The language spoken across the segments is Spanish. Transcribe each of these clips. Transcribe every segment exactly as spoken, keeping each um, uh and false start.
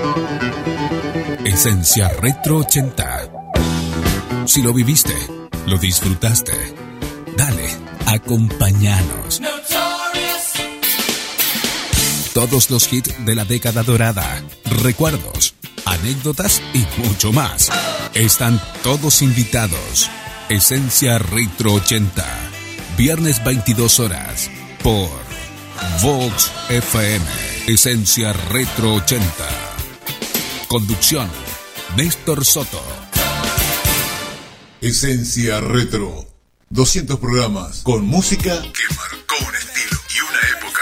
Esencia Retro ochenta. Si lo viviste, lo disfrutaste, dale, acompáñanos. Todos los hits de la década dorada, recuerdos, anécdotas y mucho más. Están todos invitados. Esencia Retro ochenta. Viernes veintidós horas por Vox F M. Esencia Retro ochenta. Conducción, Néstor Soto. Esencia Retro. doscientos programas con música que marcó un estilo y una época.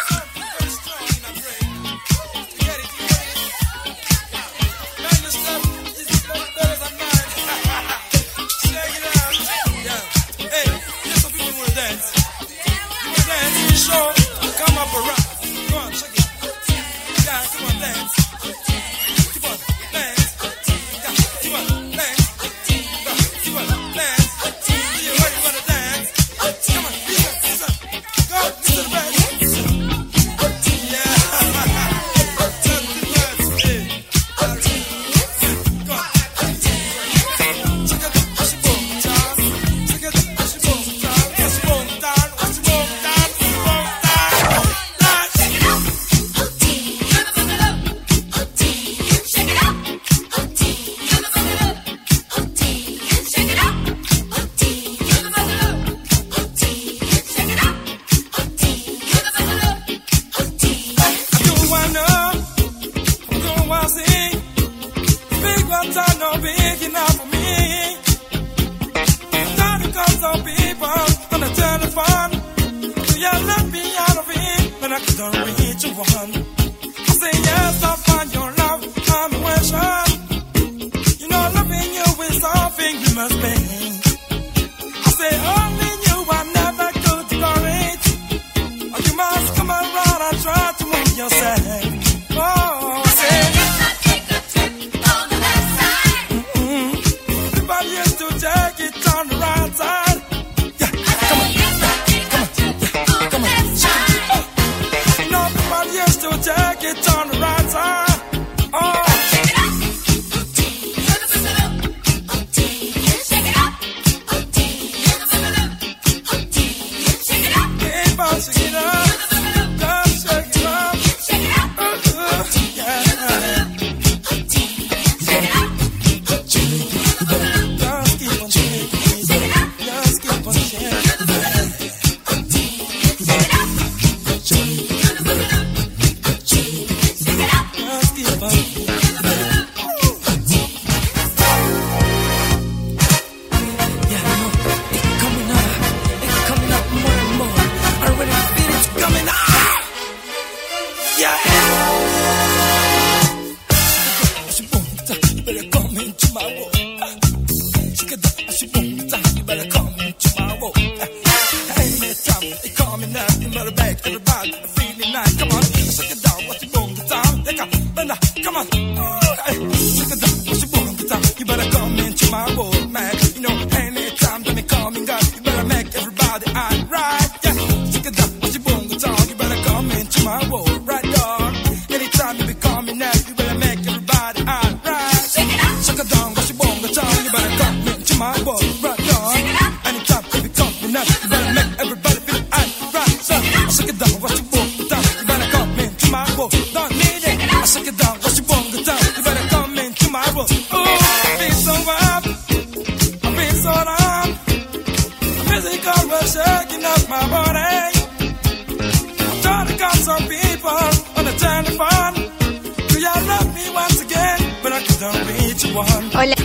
Hola.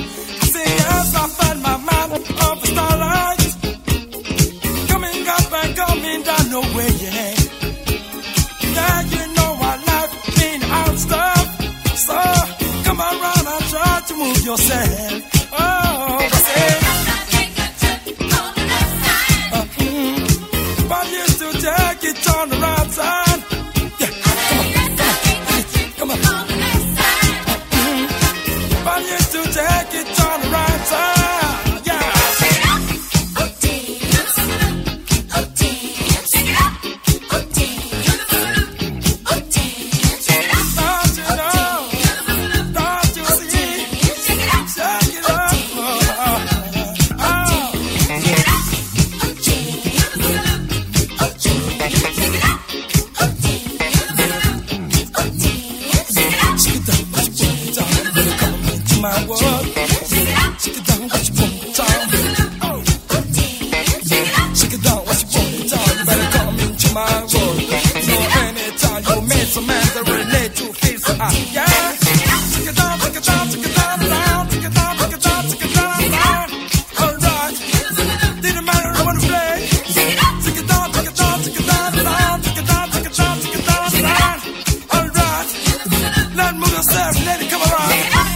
move yourself, lady, come around.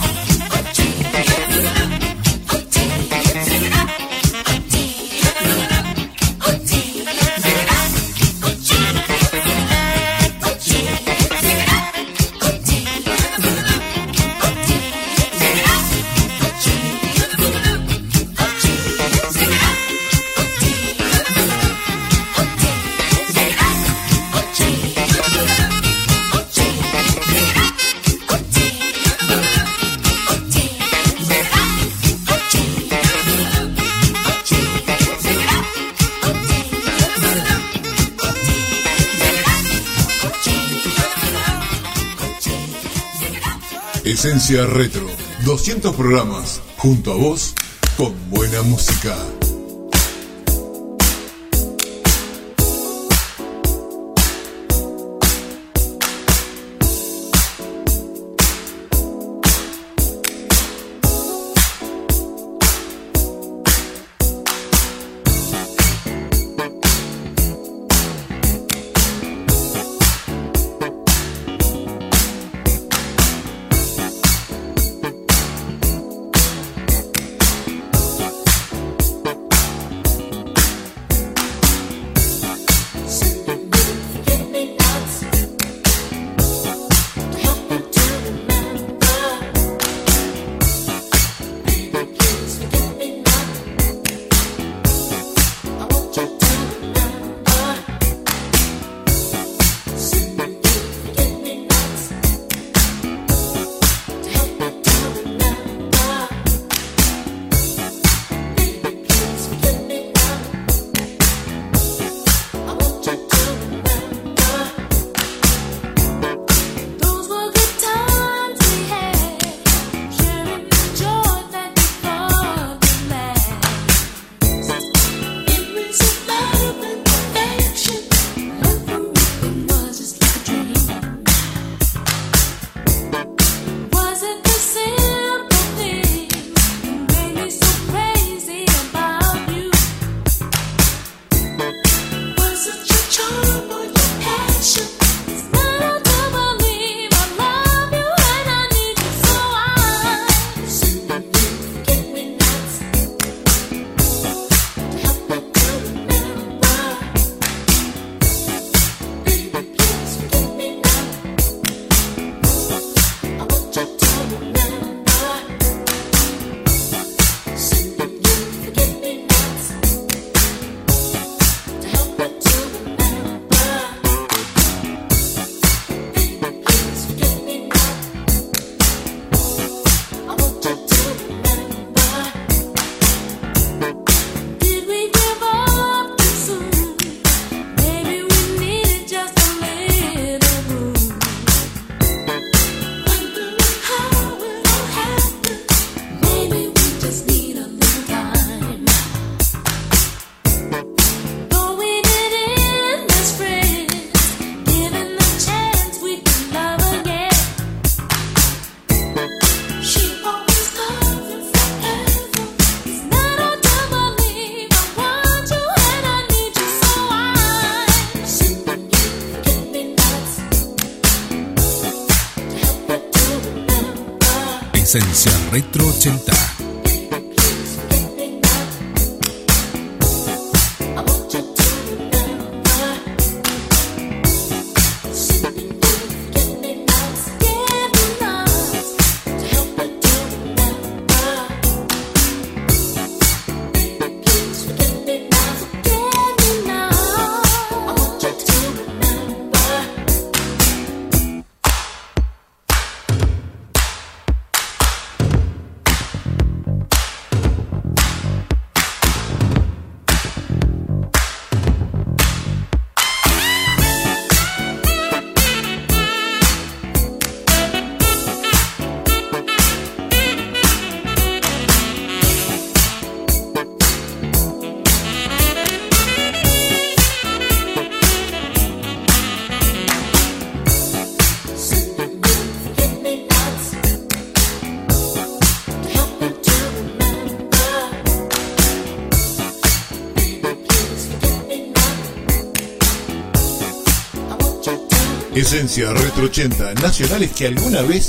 Esencia Retro, doscientos programas, junto a vos, con buena música. Esencia Retro ochenta. Esencia Retro ochenta, nacionales que alguna vez...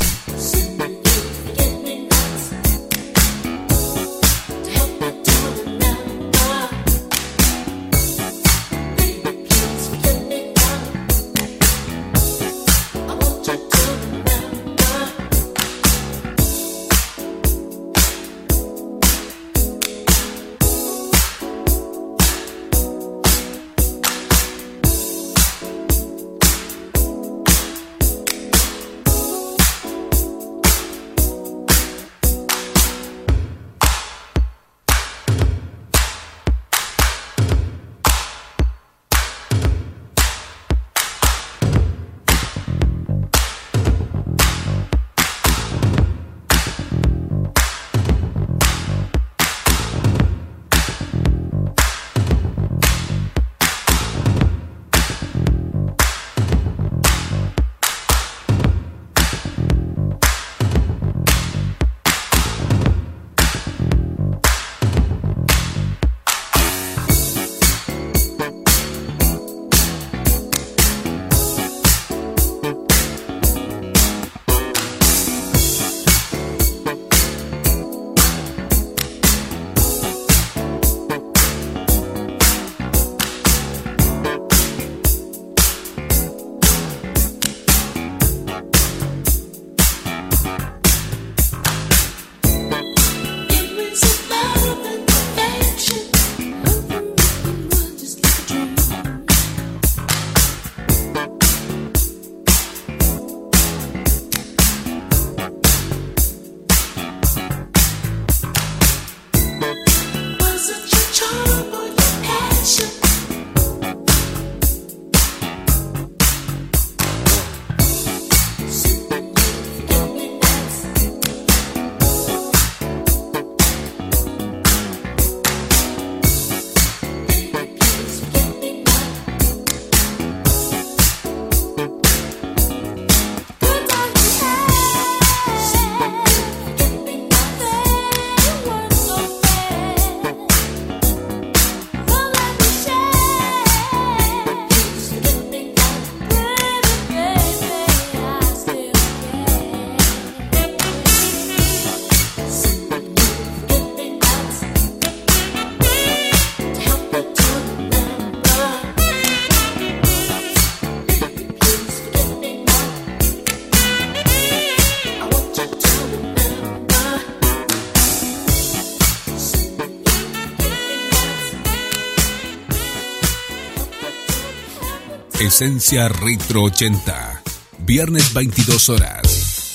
Esencia Retro ochenta, viernes veintidós horas,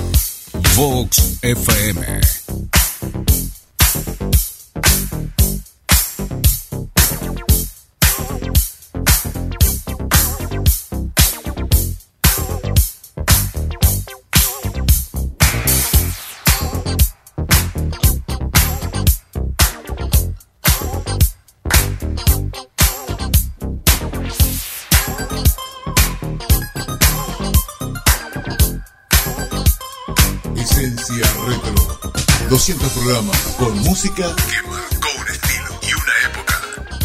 por Vox F M. doscientos programas con música que marcó un estilo y una época.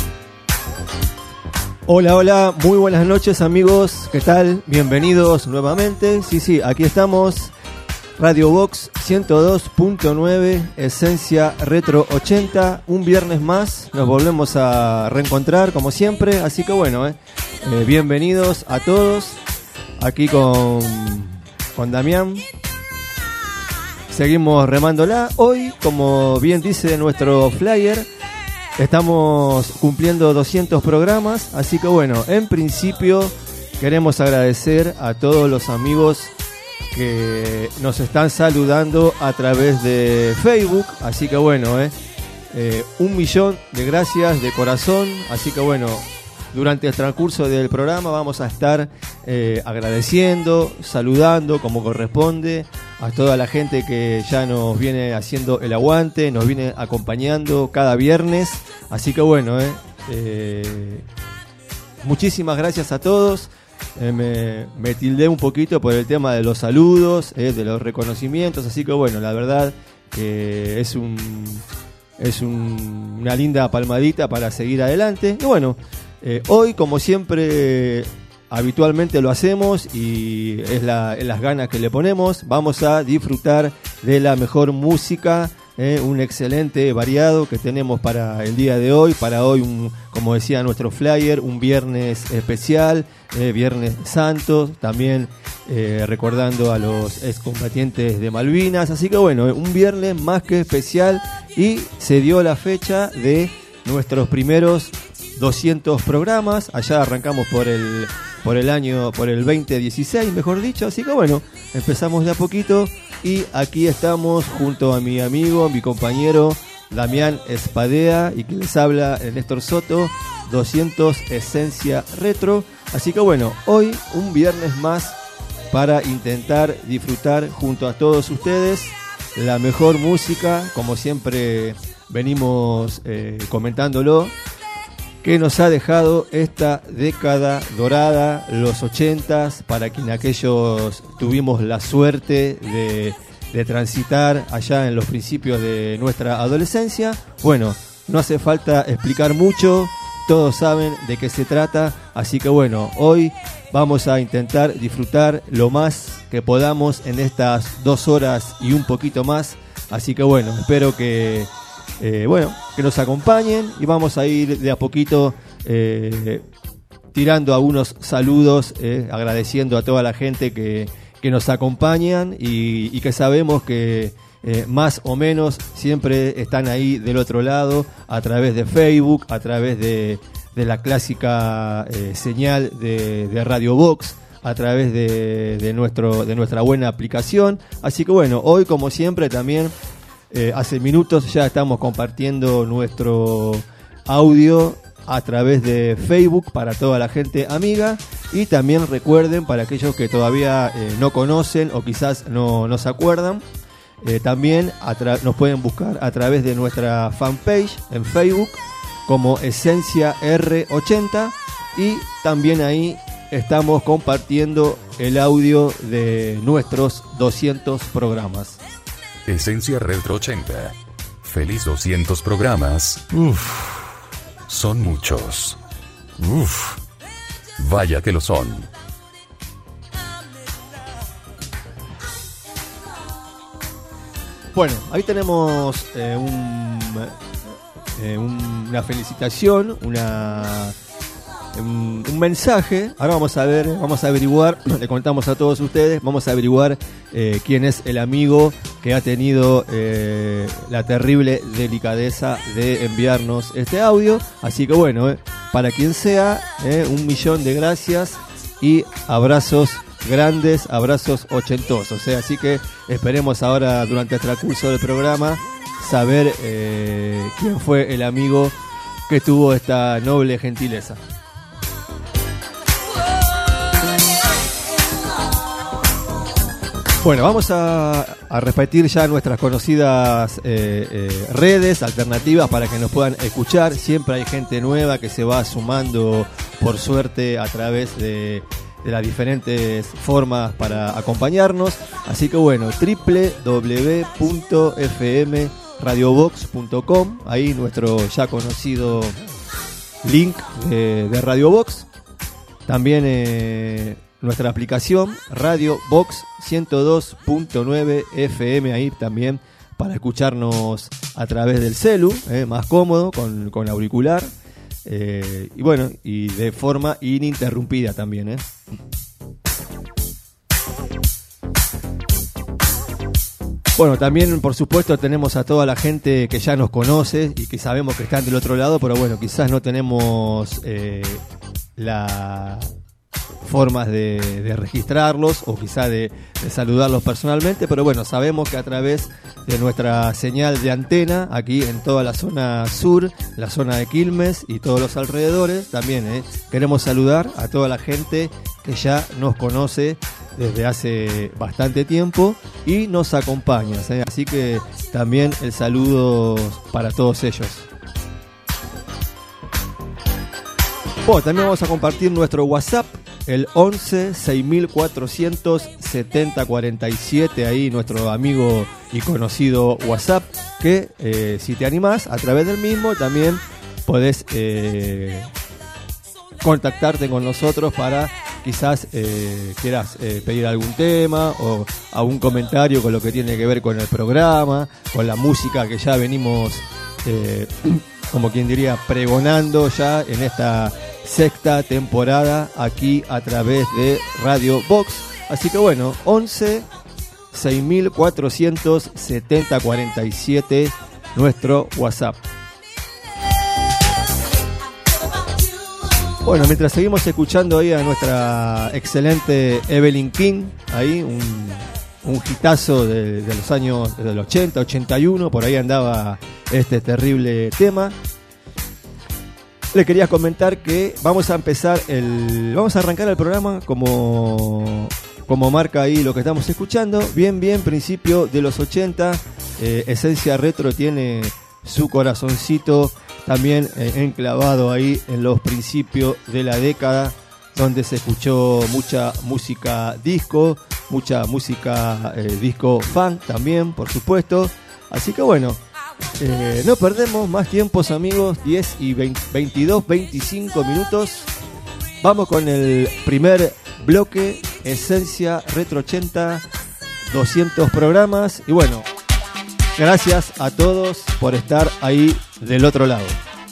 Hola, hola, muy buenas noches amigos, ¿qué tal? Bienvenidos nuevamente. Sí, sí, aquí estamos, Radio Vox ciento dos punto nueve, Esencia Retro ochenta, un viernes más, nos volvemos a reencontrar como siempre, así que bueno, eh, eh, bienvenidos a todos, aquí con, con Damián. Seguimos remándola. Hoy, como bien dice nuestro flyer, estamos cumpliendo doscientos programas. Así que bueno, en principio queremos agradecer a todos los amigos que nos están saludando a través de Facebook. Así que bueno, eh, eh, un millón de gracias de corazón. Así que bueno, durante el transcurso del programa vamos a estar eh, agradeciendo, saludando como corresponde a toda la gente que ya nos viene haciendo el aguante, nos viene acompañando cada viernes. Así que bueno, eh, eh, muchísimas gracias a todos. Eh, me, me tildé un poquito por el tema de los saludos, eh, de los reconocimientos. Así que bueno, la verdad que es un es un, una linda palmadita para seguir adelante. Y bueno, eh, hoy como siempre habitualmente lo hacemos y es, la, es las ganas que le ponemos. Vamos a disfrutar de la mejor música, eh, un excelente variado que tenemos para el día de hoy. Para hoy, un, como decía nuestro flyer, un viernes especial, eh, Viernes Santo, también eh, recordando a los excombatientes de Malvinas. Así que bueno, un viernes más que especial y se dio la fecha de nuestros primeros doscientos programas. Allá arrancamos por el por el año, por el veinte dieciséis, mejor dicho. Así que bueno, empezamos de a poquito y aquí estamos junto a mi amigo, mi compañero Damián Espadea y que les habla el Néstor Soto, doscientos Esencia Retro. Así que bueno, hoy un viernes más para intentar disfrutar junto a todos ustedes la mejor música, como siempre venimos eh, comentándolo, que nos ha dejado esta década dorada, los ochentas, para quienes aquellos tuvimos la suerte de, de transitar allá en los principios de nuestra adolescencia. Bueno, no hace falta explicar mucho, todos saben de qué se trata, así que bueno, hoy vamos a intentar disfrutar lo más que podamos en estas dos horas y un poquito más, así que bueno, espero que Eh, bueno, que nos acompañen y vamos a ir de a poquito eh, tirando algunos saludos, eh, agradeciendo a toda la gente que, que nos acompañan y, y que sabemos que eh, más o menos siempre están ahí del otro lado, a través de Facebook, a través de, de la clásica eh, señal de, de Radio Box, a través de, de, nuestro, de nuestra buena aplicación. Así que bueno, hoy como siempre también Eh, hace minutos ya estamos compartiendo nuestro audio a través de Facebook para toda la gente amiga y también recuerden para aquellos que todavía eh, no conocen o quizás no, no se acuerdan, eh, también a tra- nos pueden buscar a través de nuestra fanpage en Facebook como Esencia R ochenta y también ahí estamos compartiendo el audio de nuestros doscientos programas. Esencia Retro ochenta. Feliz doscientos programas. Uf, son muchos. Uf, vaya que lo son. Bueno, ahí tenemos eh, un, eh, un, una felicitación, una un, un mensaje. Ahora vamos a ver, vamos a averiguar, le contamos a todos ustedes, vamos a averiguar eh, quién es el amigo que ha tenido eh, la terrible delicadeza de enviarnos este audio. Así que bueno, eh, para quien sea, eh, un millón de gracias y abrazos grandes, abrazos ochentosos. Eh. Así que esperemos ahora durante el transcurso del programa saber eh, quién fue el amigo que tuvo esta noble gentileza. Bueno, vamos a, a repetir ya nuestras conocidas eh, eh, redes alternativas para que nos puedan escuchar. Siempre hay gente nueva que se va sumando, por suerte, a través de, de las diferentes formas para acompañarnos. Así que bueno, doble u doble u doble u punto f m radio box punto com, ahí nuestro ya conocido link de, de Radio Box. También eh, nuestra aplicación Radio Box ciento dos punto nueve F M, ahí también para escucharnos a través del celu, eh, más cómodo, con, con auricular, eh, y bueno, y de forma ininterrumpida también, eh. Bueno, también por supuesto tenemos a toda la gente que ya nos conoce y que sabemos que están del otro lado, pero bueno, quizás no tenemos eh, la formas de, de registrarlos o quizá de, de saludarlos personalmente, pero bueno, sabemos que a través de nuestra señal de antena aquí en toda la zona sur, la zona de Quilmes y todos los alrededores, también eh, queremos saludar a toda la gente que ya nos conoce desde hace bastante tiempo y nos acompaña, ¿eh? Así que también el saludo para todos ellos. Bueno, también vamos a compartir nuestro WhatsApp, el once seis mil cuatrocientos setenta cuarenta y siete, ahí nuestro amigo y conocido WhatsApp, que eh, si te animás a través del mismo también podés eh, contactarte con nosotros para quizás eh, quieras eh, pedir algún tema o algún comentario con lo que tiene que ver con el programa, con la música que ya venimos, eh, como quien diría, pregonando ya en esta sexta temporada aquí a través de Radio Vox. Así que bueno, once seis mil cuatrocientos setenta cuarenta y siete nuestro WhatsApp. Bueno, mientras seguimos escuchando ahí a nuestra excelente Evelyn King, ahí un, un hitazo de, de los años del ochenta, ochenta y uno, por ahí andaba este terrible tema. Le quería comentar que vamos a empezar el, vamos a arrancar el programa como, como marca ahí lo que estamos escuchando, bien, bien, principio de los ochenta, eh, Esencia Retro tiene su corazoncito también eh, enclavado ahí en los principios de la década, donde se escuchó mucha música disco, mucha música eh, disco fan también, por supuesto. Así que bueno, eh, no perdemos más tiempos, amigos, diez y veinte, veintidós, veinticinco minutos. Vamos con el primer bloque, Esencia Retro ochenta, doscientos programas. Y bueno, gracias a todos por estar ahí del otro lado.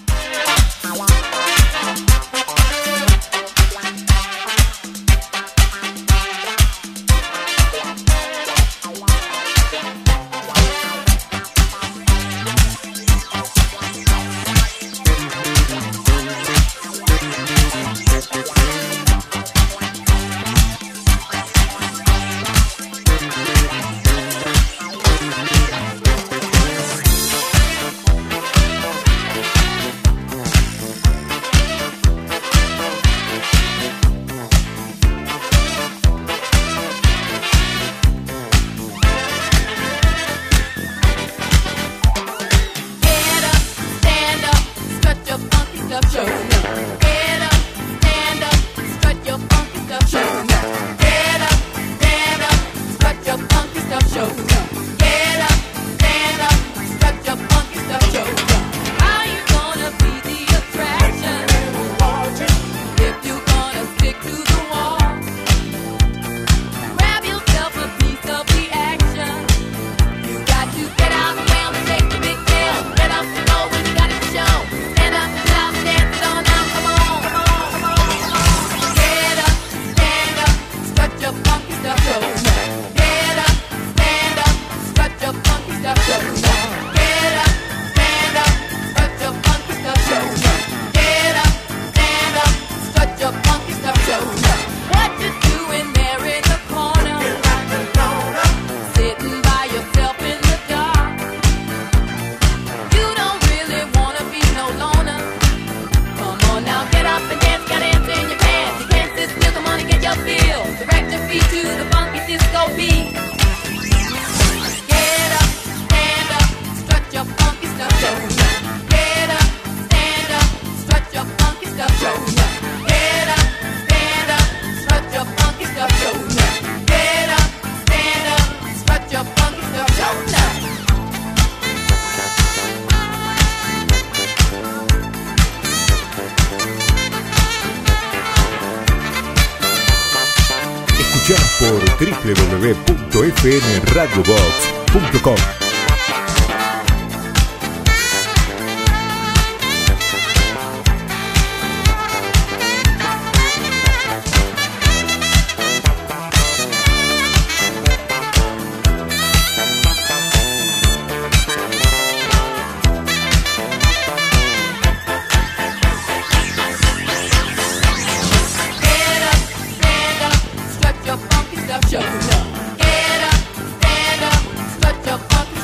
Por doble u doble u doble u punto f m radio box punto com. Get up, stand up, strut your funky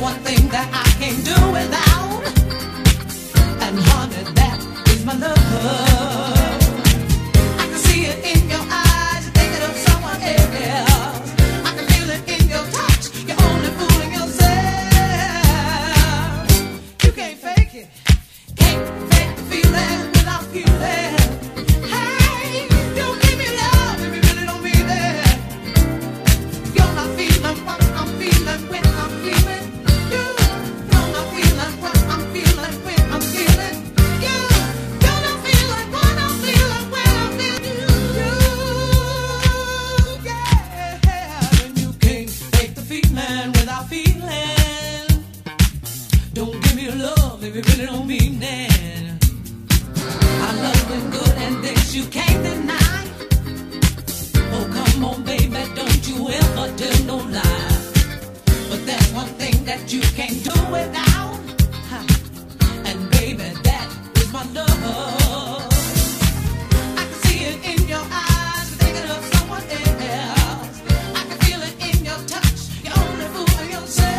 one thing that I can't do without, and honey, that is my love. I can see it in your eyes, you're thinking of someone else. I can feel it in your touch, you're only fooling yourself. You can't fake it, can't fake the feeling without feeling. Hey, don't give me love if you really don't mean it. You're not feeling what I'm feeling when I'm feeling you. You're not feeling what I'm feeling when I'm feeling you. You're not feeling what I'm feeling when I'm feeling you. Yeah, and you can't fake the feeling without feeling. Don't give me love if you really don't mean it. I love the good and things you can't deny. Oh, come on, baby, don't you ever tell no lie. But there's one thing that you can't do without, and baby, that is my love. I can see it in your eyes, you're thinking of someone else. I can feel it in your touch, you're only fooling yourself.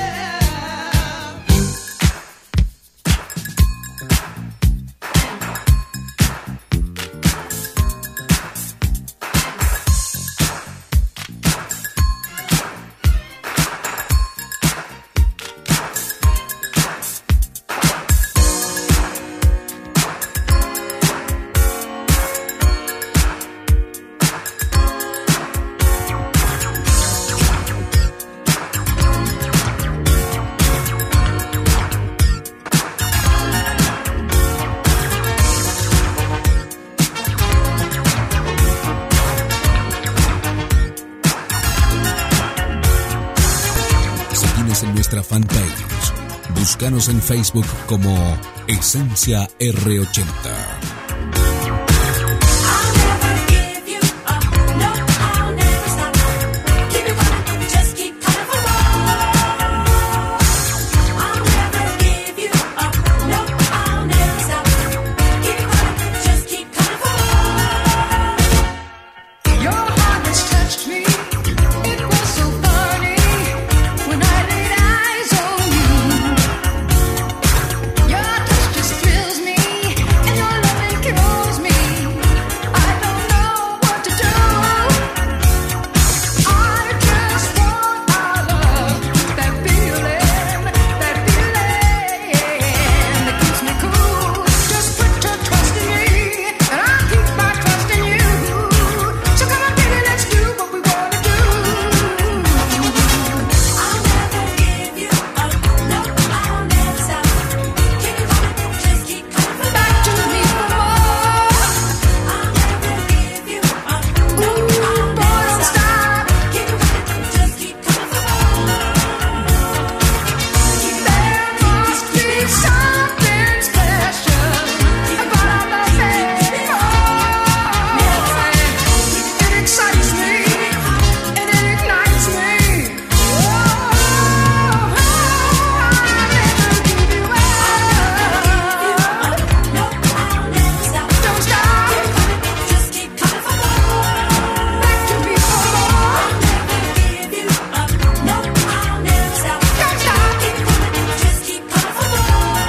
Seguinos en nuestra fanpage. Búscanos en Facebook como Esencia R ochenta. Your heart has touched me. It was so funny when I laid eyes on you. Your touch just thrills me, and your loving kills me. I don't know what to do. I just want our love, that feeling, that feeling that keeps me cool. Just put your trust in me, and I'll keep my trust in you. So come on, baby, let's do what we wanna do. I'll never give you up, no, I'll never stop. Keep it coming, just keep coming back to me for more. I'll never give you up, no, I'll never stop. Keep it coming, just keep coming for more. There must be something special about our love, it excites me and it ignites me. Oh, I'll never give you up. No, I'll never stop. Don't stop. Just keep coming for more. Back to me for more. I'll never give you up. No, I'll never stop. Don't stop. Keep coming. Just keep coming for more.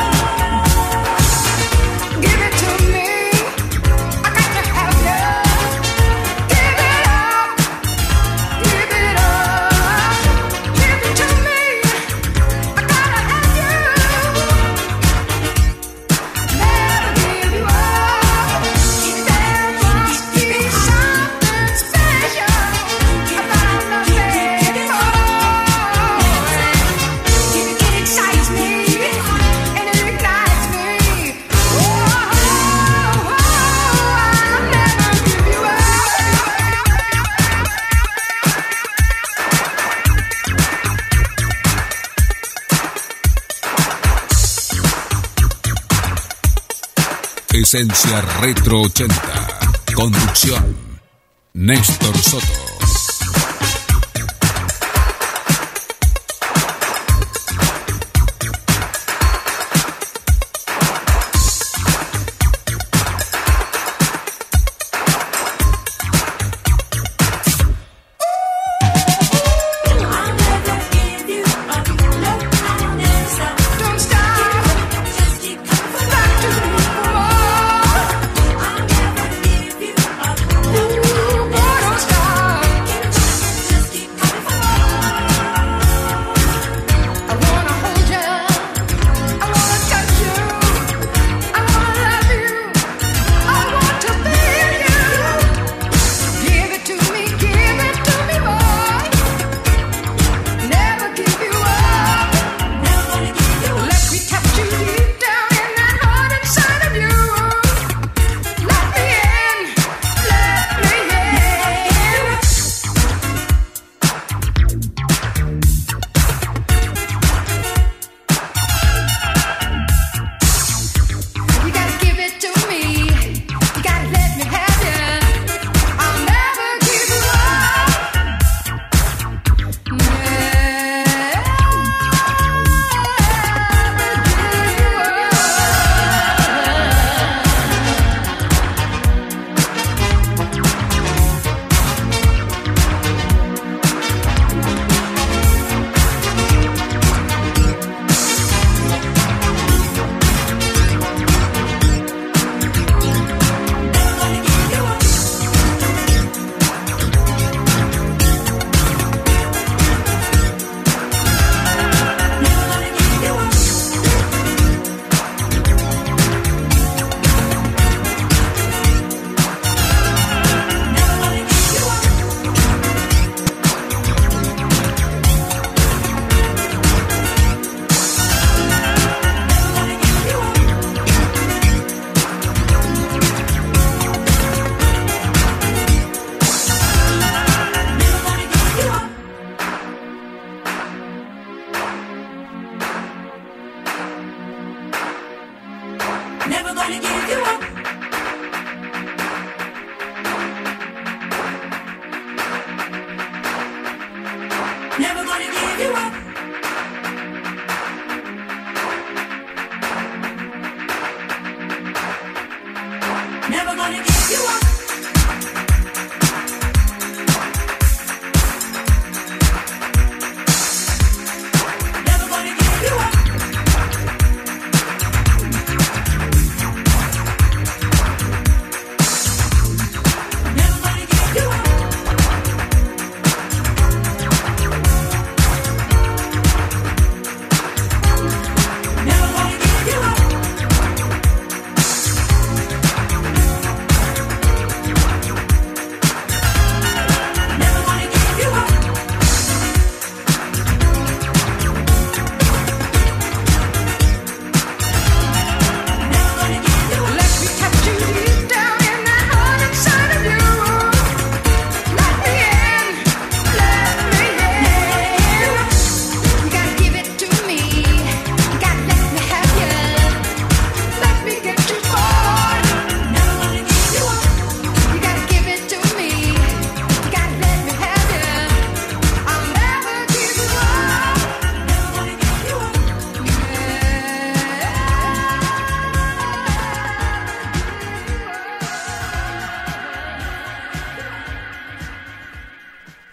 Give it to me. I got to have you. Give it up. Give it up. Give it to me. I gotta have you. Never give you up. There must be something special about loving. It excites me and it ignites me. Oh, I'll never give you up. Esencia Retro ochenta. Conducción Néstor Soto. I'll never give you up. No,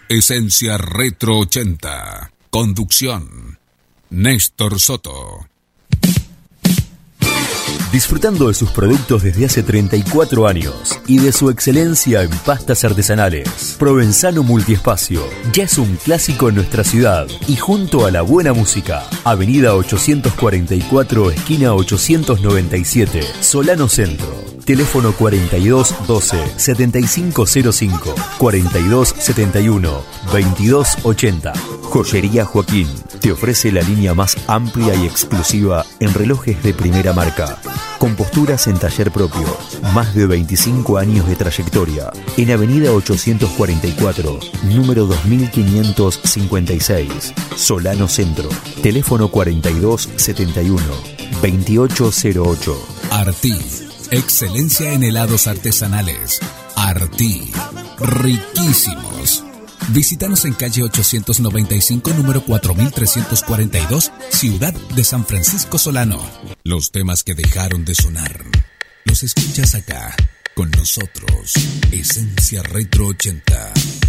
Esencia Retro ochenta. Conducción, Néstor Soto. Disfrutando de sus productos desde hace treinta y cuatro años y de su excelencia en pastas artesanales, Provenzano Multiespacio ya es un clásico en nuestra ciudad y junto a la buena música, Avenida ochocientos cuarenta y cuatro, esquina ochocientos noventa y siete, Solano Centro. Teléfono cuarenta y dos doce, setenta y cinco cero cinco, cuarenta y dos setenta y uno, veintidós ochenta. Joyería Joaquín te ofrece la línea más amplia y exclusiva en relojes de primera marca, con posturas en taller propio, más de veinticinco años de trayectoria. En Avenida ochocientos cuarenta y cuatro, número dos mil quinientos cincuenta y seis, Solano Centro. Teléfono cuarenta y dos setenta y uno, veintiocho cero ocho. Artí. Excelencia en helados artesanales. Artí. Riquísimos. Visítanos en calle ochocientos noventa y cinco, número cuatro mil trescientos cuarenta y dos, Ciudad de San Francisco Solano. Los temas que dejaron de sonar los escuchas acá, con nosotros. Esencia Retro ochenta.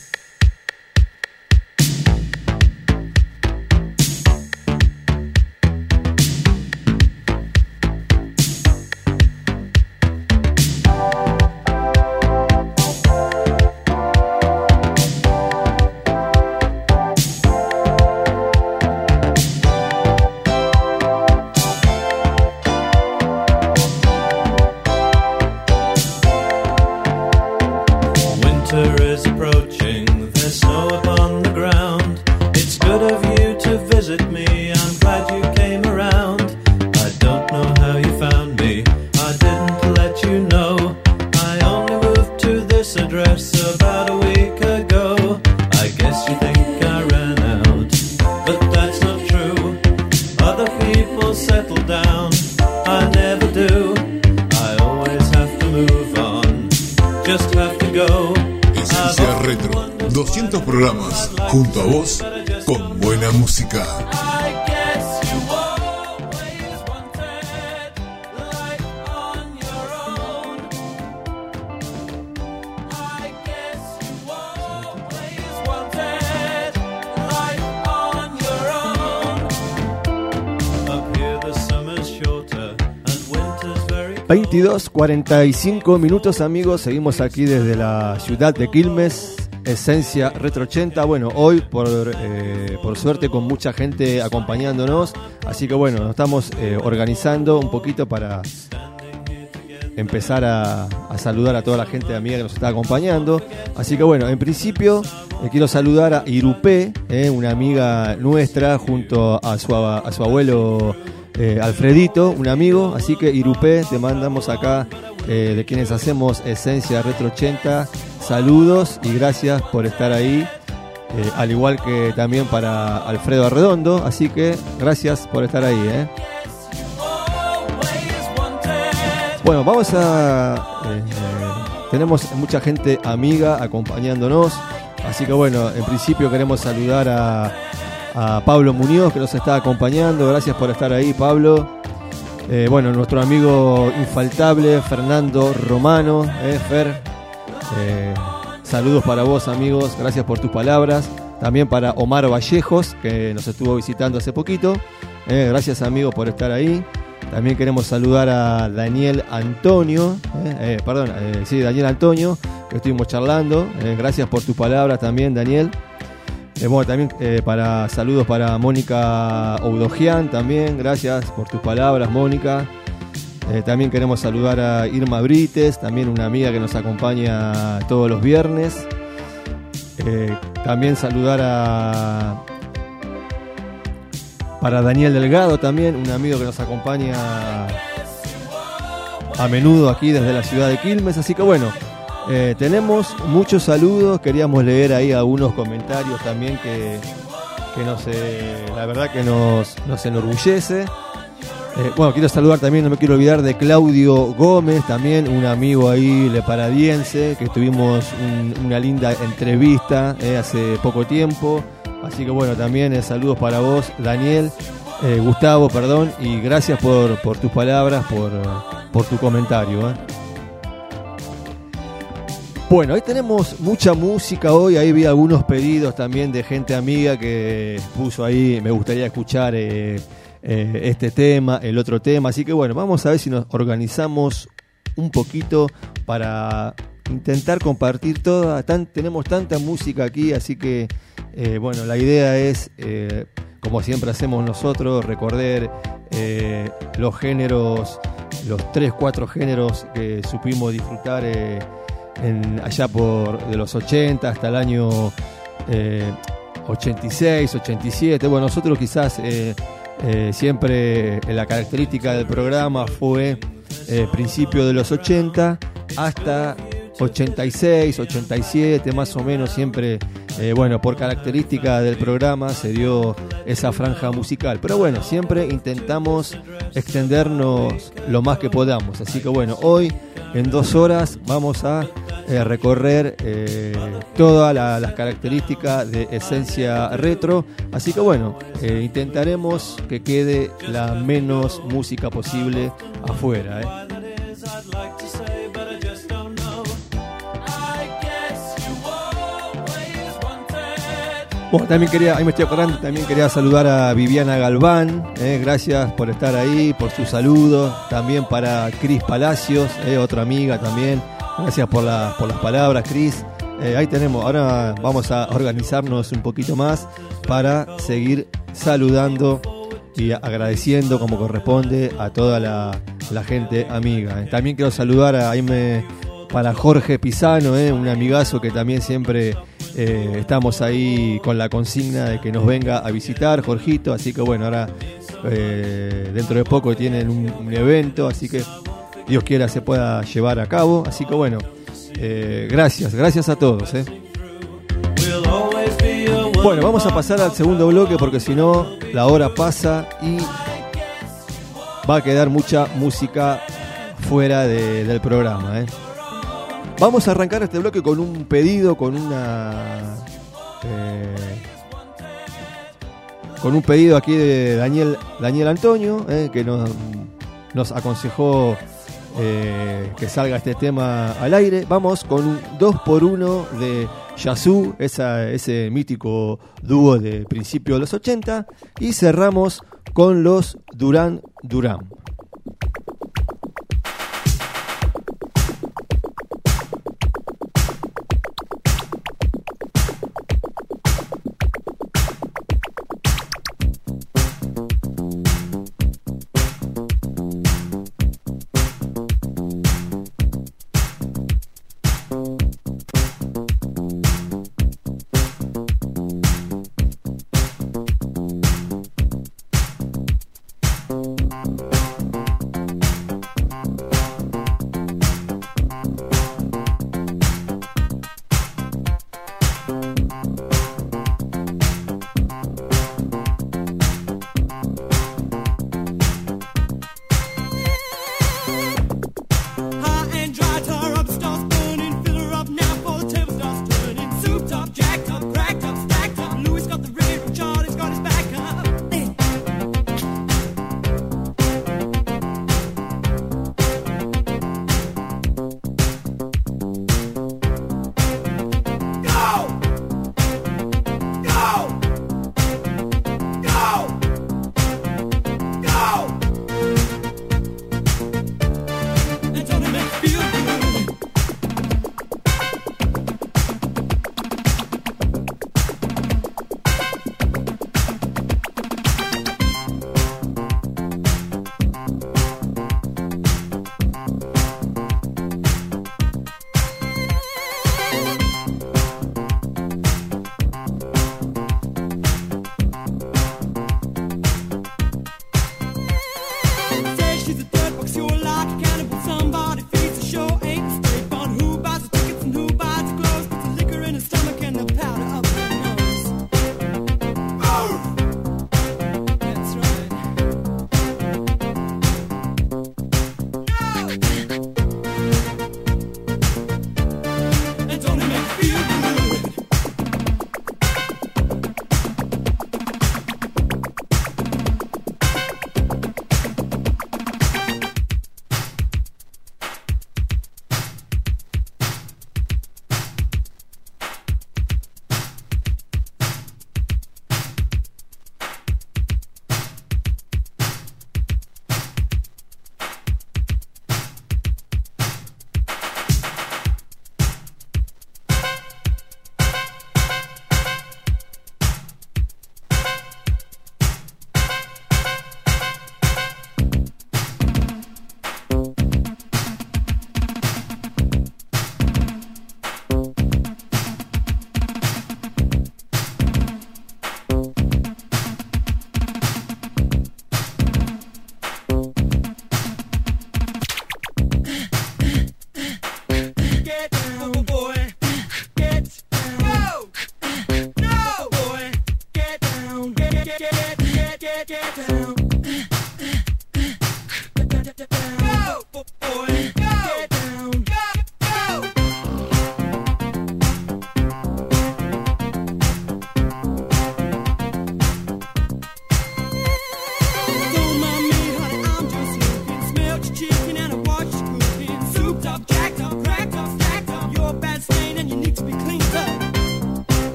doscientos programas junto a vos con buena música. veintidós cuarenta y cinco minutos, amigos. Seguimos aquí desde la ciudad de Quilmes. Esencia Retro ochenta, bueno, hoy por, eh, por suerte con mucha gente acompañándonos, así que bueno, nos estamos eh, organizando un poquito para empezar a, a saludar a toda la gente amiga que nos está acompañando, así que bueno, en principio eh, quiero saludar a Irupé, eh, una amiga nuestra junto a su, a su abuelo eh, Alfredito, un amigo, así que Irupé, te mandamos acá eh, de quienes hacemos Esencia Retro ochenta, saludos y gracias por estar ahí, eh, al igual que también para Alfredo Arredondo, así que gracias por estar ahí, ¿eh? Bueno, vamos a... Eh, tenemos mucha gente amiga acompañándonos, así que bueno, en principio queremos saludar a, a Pablo Muñoz, que nos está acompañando, gracias por estar ahí, Pablo. Eh, bueno, nuestro amigo infaltable Fernando Romano, eh, Fer. Eh, saludos para vos, amigos, gracias por tus palabras. También para Omar Vallejos, que nos estuvo visitando hace poquito, eh, gracias, amigo, por estar ahí. También queremos saludar a Daniel Antonio, eh, eh, perdón, eh, sí, Daniel Antonio, que estuvimos charlando, eh, gracias por tus palabras también, Daniel. Eh, bueno, también eh, para saludos para Mónica Oudojian también, gracias por tus palabras, Mónica. Eh, también queremos saludar a Irma Brites, también una amiga que nos acompaña todos los viernes. Eh, también saludar a para Daniel Delgado, también un amigo que nos acompaña a menudo aquí desde la ciudad de Quilmes. Así que bueno, eh, tenemos muchos saludos. Queríamos leer ahí algunos comentarios también que, que nos, eh, la verdad que nos, nos enorgullece. Eh, bueno, quiero saludar también, no me quiero olvidar de Claudio Gómez, también un amigo ahí leparadiense, que tuvimos un, una linda entrevista eh, hace poco tiempo. Así que bueno, también eh, saludos para vos, Daniel, eh, Gustavo, perdón, y gracias por, por tus palabras, por, por tu comentario. ¿eh? Bueno, ahí tenemos mucha música hoy, ahí vi algunos pedidos también de gente amiga que puso ahí, me gustaría escuchar eh, eh, este tema, el otro tema, así que bueno, vamos a ver si nos organizamos un poquito para intentar compartir toda, tan, tenemos tanta música aquí, así que eh, bueno, la idea es, eh, como siempre hacemos nosotros, recordar eh, los géneros, los tres, cuatro géneros que supimos disfrutar eh, En, allá por de los ochenta hasta el año eh, ochenta y seis, ochenta y siete. Bueno, nosotros quizás eh, eh, siempre eh, la característica del programa fue eh, principio de los ochenta hasta ochenta y seis, ochenta y siete, más o menos. Siempre, eh, bueno, por característica del programa se dio esa franja musical. Pero bueno, siempre intentamos extendernos lo más que podamos. Así que bueno, hoy en dos horas vamos a eh, recorrer eh, todas la, las características de Esencia Retro. Así que bueno, eh, intentaremos que quede la menos música posible afuera, ¿eh? Bueno, también quería, ahí me estoy acordando, también quería saludar a Viviana Galván, eh, gracias por estar ahí, por sus saludos, también para Cris Palacios, eh, otra amiga también, gracias por, la, por las palabras, Cris. Eh, ahí tenemos, ahora vamos a organizarnos un poquito más para seguir saludando y agradeciendo como corresponde a toda la, la gente amiga. Eh. También quiero saludar a, ahí me, para Jorge Pisano, eh, un amigazo que también siempre... Eh, estamos ahí con la consigna de que nos venga a visitar, Jorgito, así que bueno, ahora eh, dentro de poco tienen un, un evento, así que Dios quiera se pueda llevar a cabo, así que bueno, eh, gracias, gracias a todos. Eh. Bueno, vamos a pasar al segundo bloque porque si no la hora pasa y va a quedar mucha música fuera de, del programa, eh. Vamos a arrancar este bloque con un pedido, con una eh, con un pedido aquí de Daniel Daniel Antonio, eh, que nos, nos aconsejó eh, que salga este tema al aire. Vamos con un dos por uno de Yazoo, esa, ese mítico dúo de principios de los ochenta, y cerramos con los Duran Duran.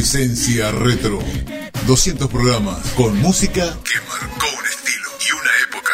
Esencia Retro. doscientos programas con música que marcó un estilo y una época.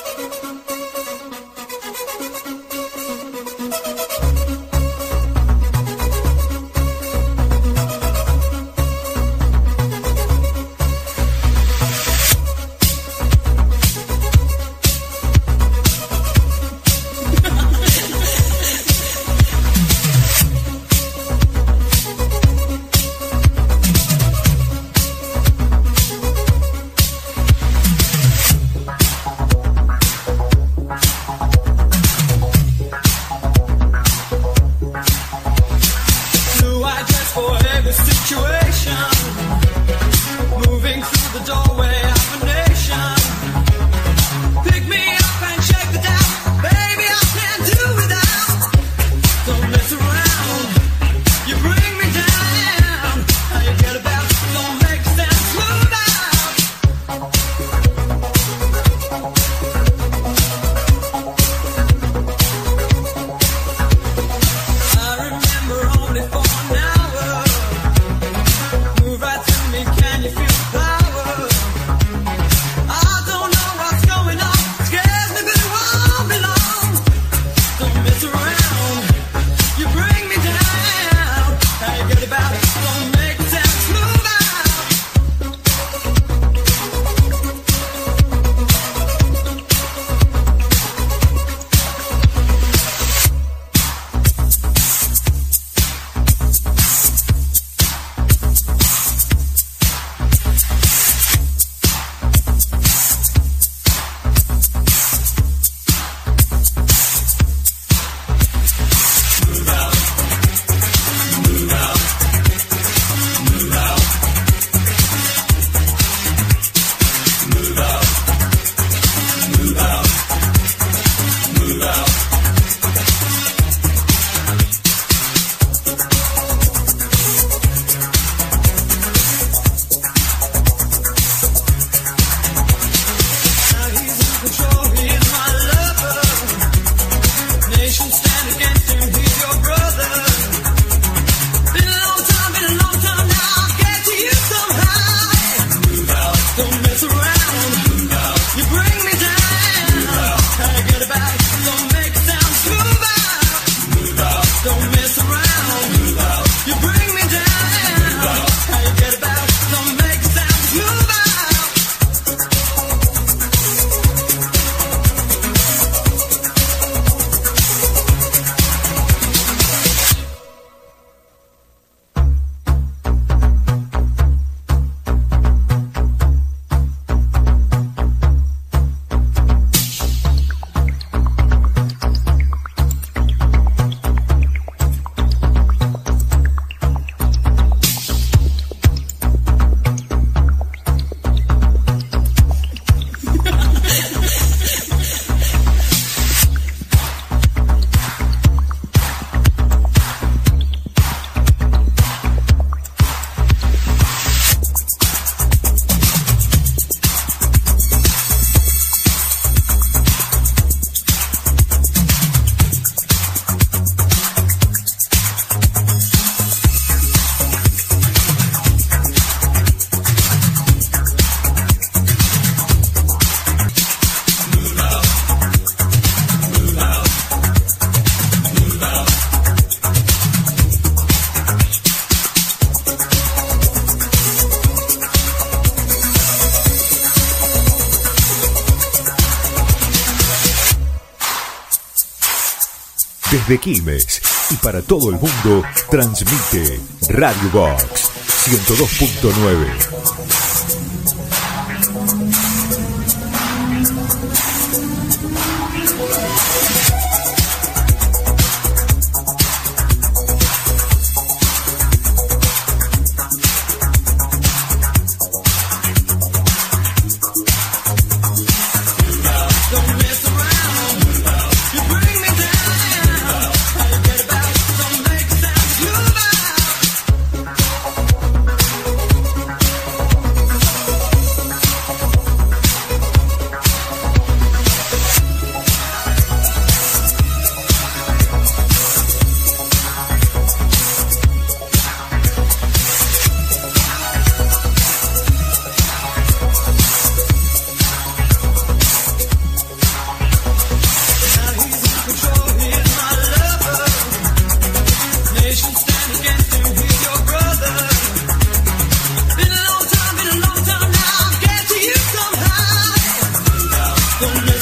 Desde Quilmes y para todo el mundo, transmite Radio Box ciento dos punto nueve.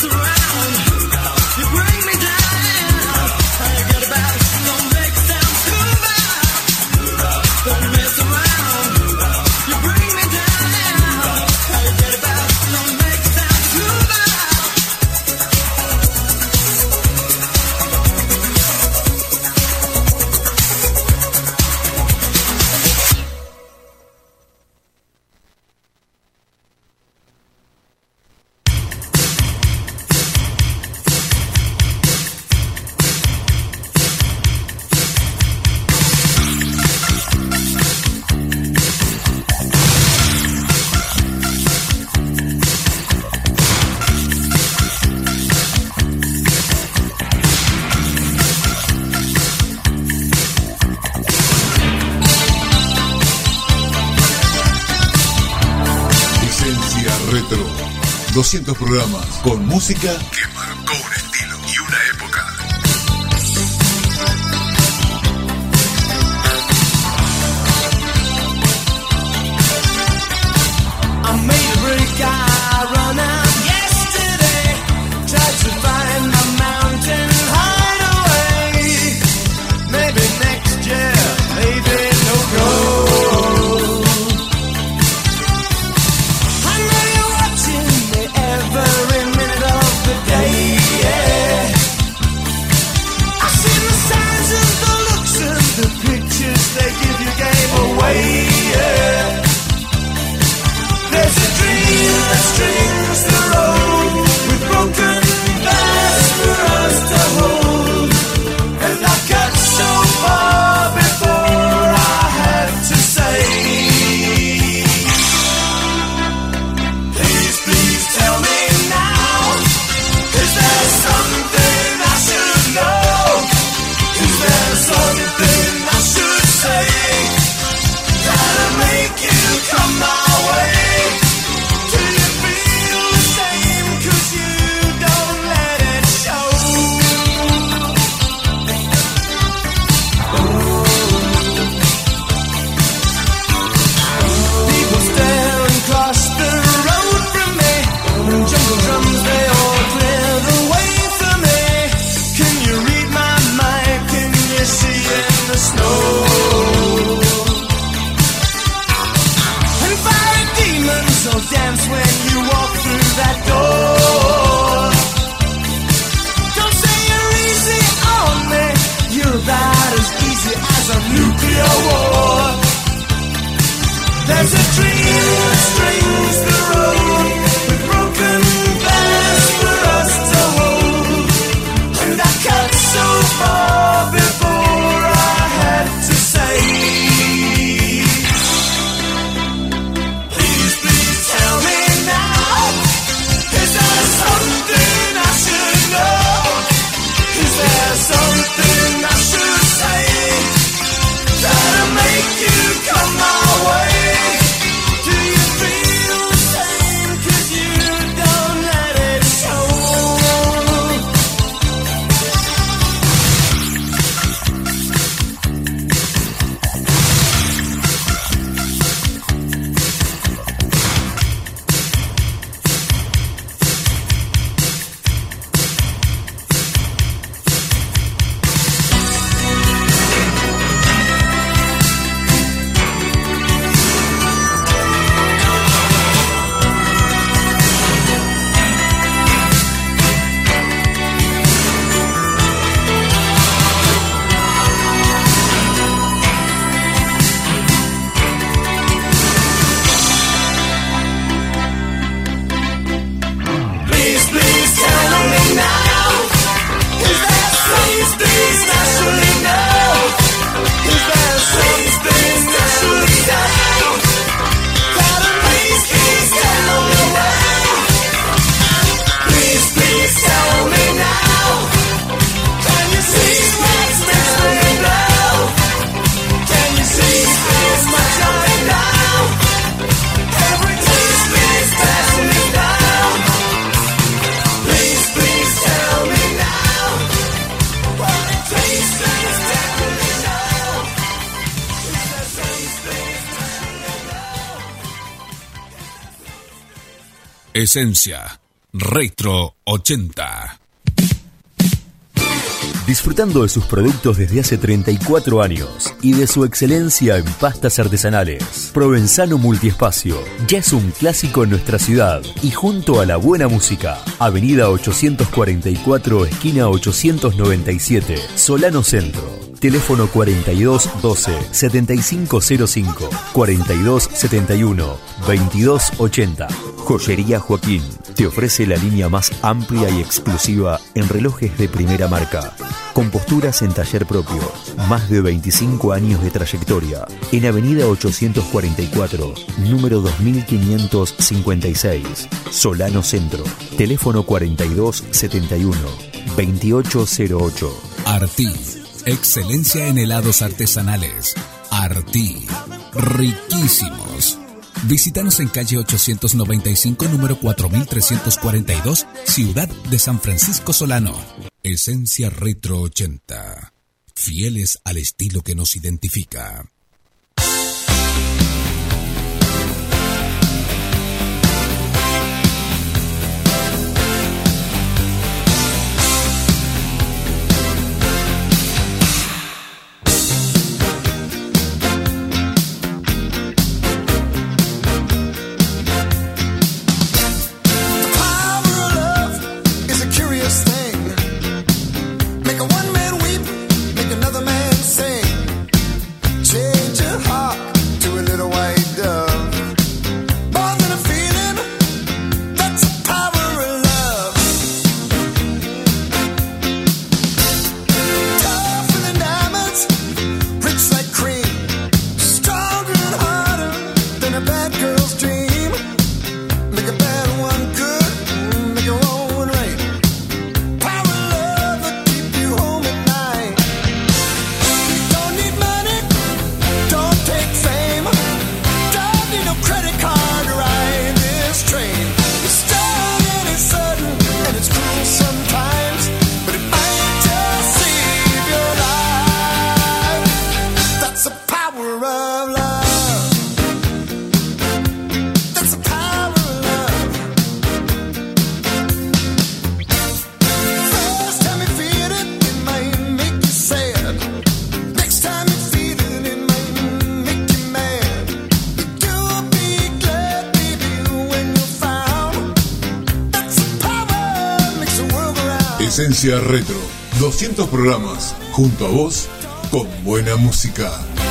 doscientos programas con música que marcó un estilo y una época. I made a break, I run out yesterday. Tried to find my mountain hideaway. Maybe next year, maybe no go. I know you're watching me every minute of the day, yeah. I see the signs and the looks and the pictures they give you gave away, yeah. There's a dream that strings the road with broken glass for us to hold. And I got so far before I had to say, please, please tell me now, is there something I should know? Is there something I should say that'll make you come my way? Dance when you walk through that door. Don't say you're easy on me, you're about as easy as a nuclear war. There's a dream that strings the road with broken glass for us to hold. And I cut so far before I had to say, something I should say that'll make you come my way. Do you feel the same? 'Cause you don't let it show. Esencia, Retro ochenta. Disfrutando de sus productos desde hace treinta y cuatro años y de su excelencia en pastas artesanales, Provenzano Multiespacio ya es un clásico en nuestra ciudad y junto a la buena música. Avenida ochocientos cuarenta y cuatro, esquina ochocientos noventa y siete, Solano Centro. Teléfono cuarenta y dos doce, setenta y cinco cero cinco, cuarenta y dos setenta y uno, veintidós ochenta. Joyería Joaquín te ofrece la línea más amplia y exclusiva en relojes de primera marca, con posturas en taller propio, más de veinticinco años de trayectoria. En Avenida ochocientos cuarenta y cuatro, número dos mil quinientos cincuenta y seis, Solano Centro. Teléfono cuarenta y dos setenta y uno, veintiocho cero ocho. Artí. Excelencia en helados artesanales. Artí. Riquísimos. Visítanos en calle ochocientos noventa y cinco, número cuatro mil trescientos cuarenta y dos, Ciudad de San Francisco Solano. Esencia Retro ochenta. Fieles al estilo que nos identifica. Esencia Retro, doscientos programas junto a vos con buena música.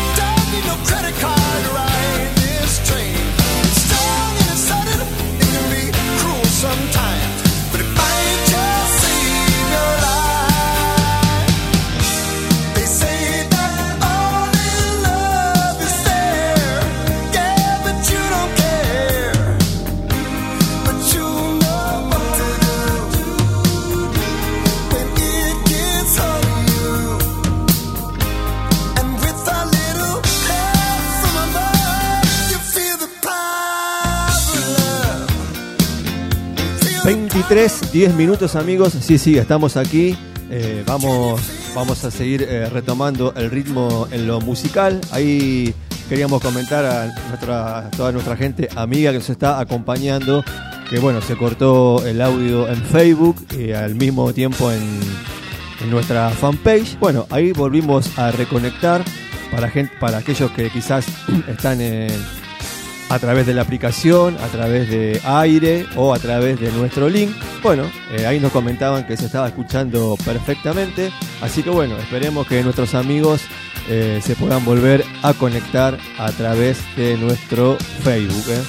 veintitrés, diez minutos, amigos. Sí, sí, estamos aquí. Eh, vamos, vamos a seguir eh, retomando el ritmo en lo musical. Ahí queríamos comentar a, nuestra, a toda nuestra gente amiga que nos está acompañando, que bueno, se cortó el audio en Facebook y al mismo tiempo en, en nuestra fanpage. Bueno, ahí volvimos a reconectar para, gente, para aquellos que quizás están en... a través de la aplicación, a través de Aire o a través de nuestro link. Bueno, eh, ahí nos comentaban que se estaba escuchando perfectamente. Así que bueno, esperemos que nuestros amigos eh, se puedan volver a conectar a través de nuestro Facebook. ¿eh?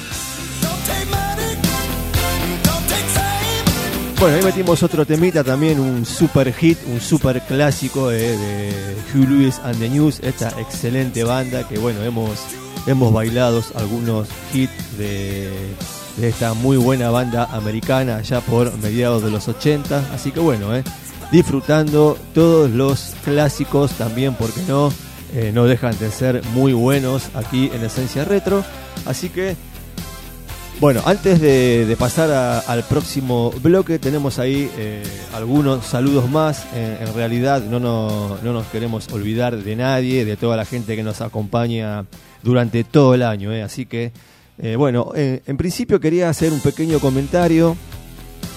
Bueno, ahí metimos otro temita también, un super hit, un super clásico eh, de Huey Lewis and the News, esta excelente banda que bueno, hemos... Hemos bailado algunos hits de, de esta muy buena banda americana allá por mediados de los ochenta. Así que bueno, eh, disfrutando todos los clásicos también, porque no, eh, no dejan de ser muy buenos aquí en Esencia Retro. Así que, bueno, antes de, de pasar a, al próximo bloque, tenemos ahí eh, algunos saludos más. En, en realidad no, no, no nos queremos olvidar de nadie, de toda la gente que nos acompaña durante todo el año, ¿eh? Así que, eh, bueno, eh, en principio quería hacer un pequeño comentario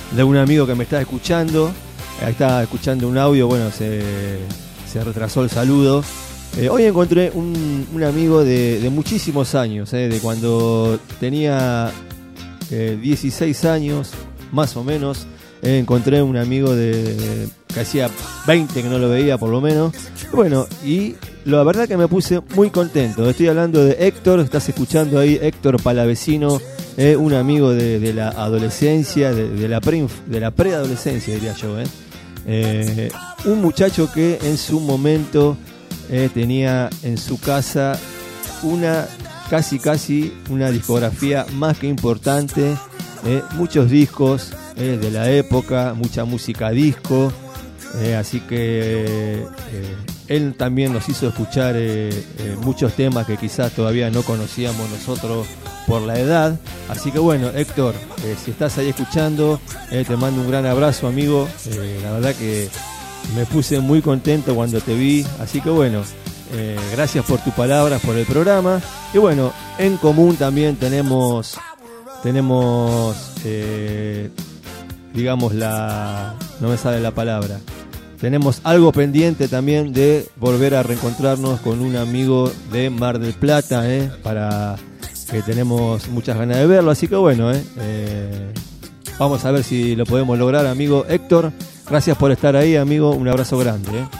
de un amigo que me está escuchando. Ahí está escuchando un audio, bueno, se, se retrasó el saludo. Eh, hoy encontré un, un amigo de, de muchísimos años, eh, de cuando tenía eh, dieciséis años, más o menos. Eh, encontré un amigo de, de que hacía veinte que no lo veía, por lo menos. Bueno, y la verdad que me puse muy contento. Estoy hablando de Héctor, estás escuchando ahí, Héctor Palavecino, eh, un amigo de, de la adolescencia, de, de la pre, de la preadolescencia, diría yo. Eh. Eh, un muchacho que en su momento eh, tenía en su casa una casi casi una discografía más que importante, eh, muchos discos eh, de la época, mucha música disco, eh, así que eh, él también nos hizo escuchar eh, eh, muchos temas que quizás todavía no conocíamos nosotros por la edad. Así que bueno, Héctor, eh, si estás ahí escuchando, eh, te mando un gran abrazo, amigo. Eh, la verdad que me puse muy contento cuando te vi. Así que bueno, eh, gracias por tus palabras, por el programa. Y bueno, en común también tenemos, tenemos eh, digamos la... no me sale la palabra. Tenemos algo pendiente también de volver a reencontrarnos con un amigo de Mar del Plata, eh, para... que tenemos muchas ganas de verlo, así que bueno, eh, eh, vamos a ver si lo podemos lograr, amigo Héctor. Gracias por estar ahí, amigo, un abrazo grande. Eh.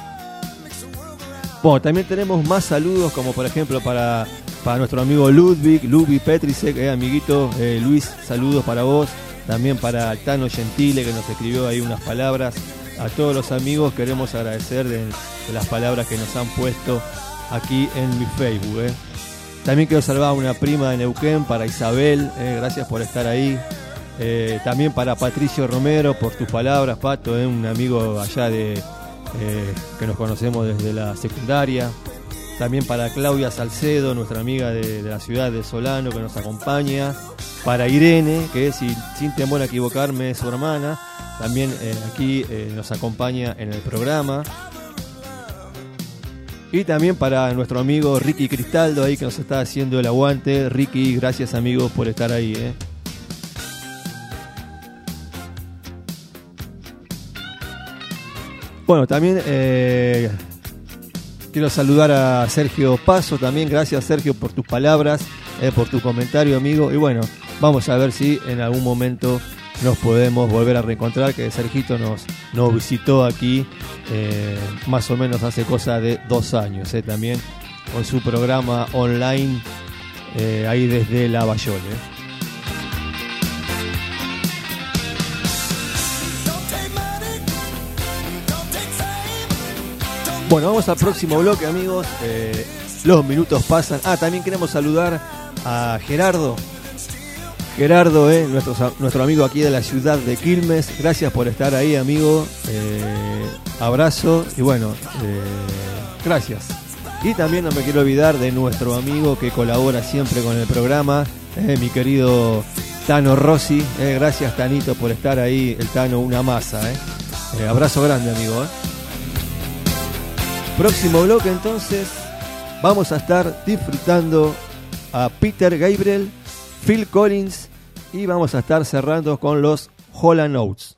Bueno, también tenemos más saludos, como por ejemplo para, para nuestro amigo Ludwig, Ludwig Petrisek, eh, amiguito, eh, Luis, saludos para vos. También para Tano Gentile, que nos escribió ahí unas palabras. A todos los amigos queremos agradecer de, de las palabras que nos han puesto aquí en mi Facebook, eh. También quiero saludar a una prima de Neuquén, para Isabel, eh, gracias por estar ahí. Eh, también para Patricio Romero, por tus palabras, Pato, eh, un amigo allá de eh, que nos conocemos desde la secundaria. También para Claudia Salcedo, nuestra amiga de, de la ciudad de Solano, que nos acompaña. Para Irene, que si, sin temor a equivocarme es su hermana, también eh, aquí eh, nos acompaña en el programa. Y también para nuestro amigo Ricky Cristaldo ahí que nos está haciendo el aguante. Ricky, gracias amigos por estar ahí, ¿eh? Bueno, también eh, quiero saludar a Sergio Paso también. Gracias Sergio por tus palabras, eh, por tu comentario, amigo. Y bueno, vamos a ver si en algún momento nos podemos volver a reencontrar, que Sergito nos, nos visitó aquí eh, más o menos hace cosa de dos años, eh, también con su programa online eh, ahí desde Lavallol. Eh. Bueno, vamos al próximo bloque, amigos. Eh, los minutos pasan. Ah, también queremos saludar a Gerardo. Gerardo, eh, nuestro, nuestro amigo aquí de la ciudad de Quilmes, gracias por estar ahí, amigo. Eh, abrazo y bueno, eh, gracias. Y también no me quiero olvidar de nuestro amigo que colabora siempre con el programa, eh, mi querido Tano Rossi. Eh, gracias, Tanito, por estar ahí. El Tano, una masa. Eh. Eh, abrazo grande, amigo. Eh. Próximo bloque, entonces, vamos a estar disfrutando a Peter Gabriel, Phil Collins, y vamos a estar cerrando con los Hall and Oates.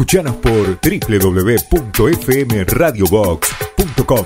Escuchanos por doble u doble u doble u punto f m radio box punto com.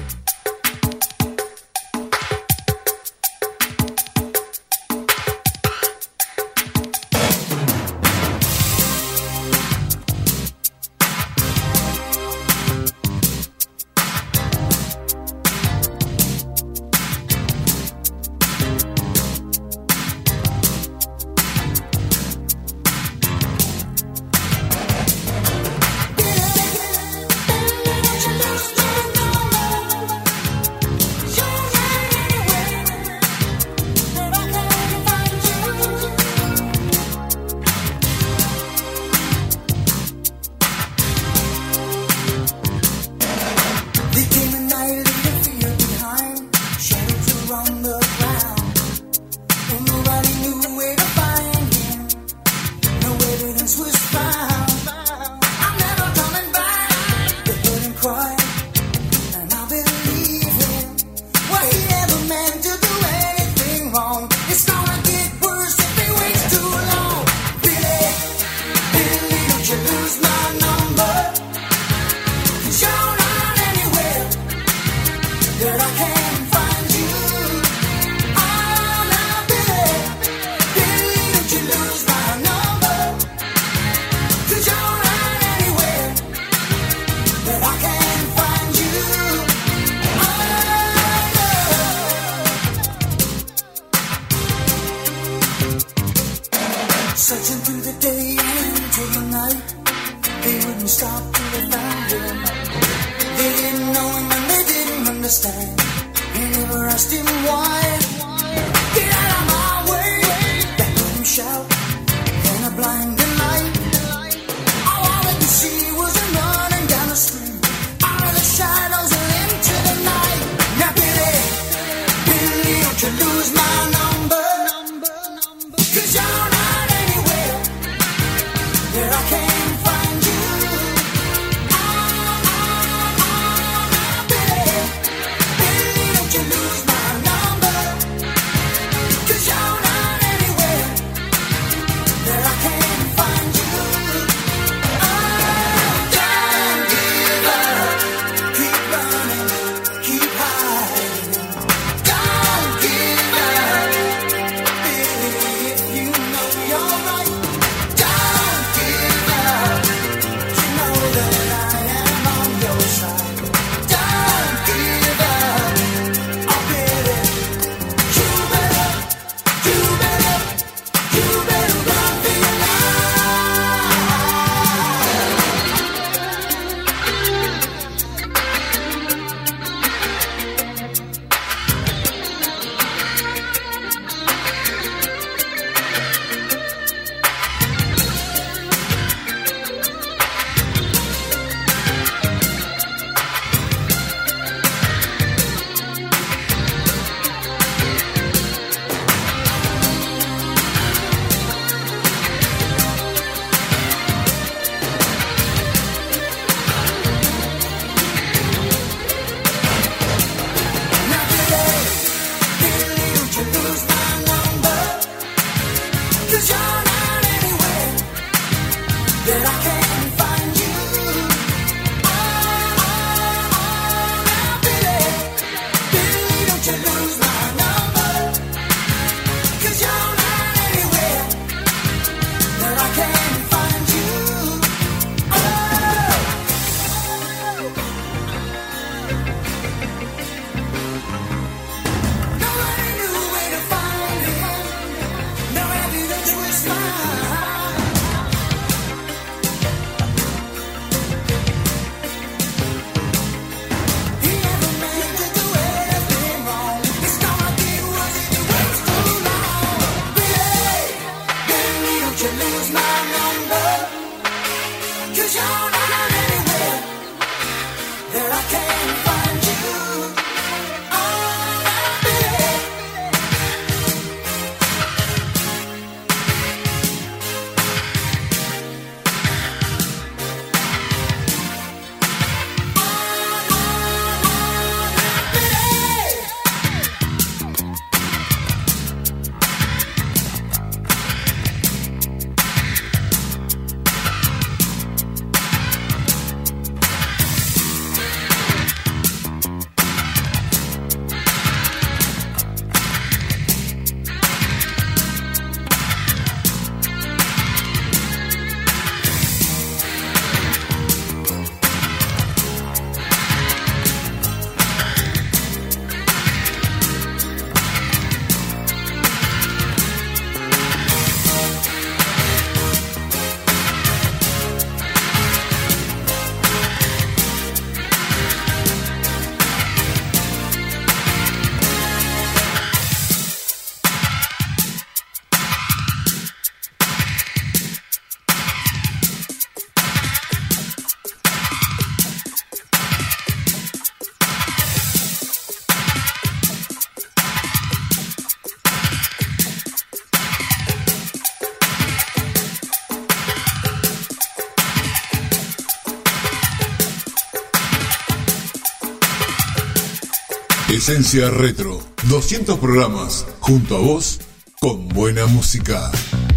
Esencia Retro, doscientos programas junto a vos con buena música.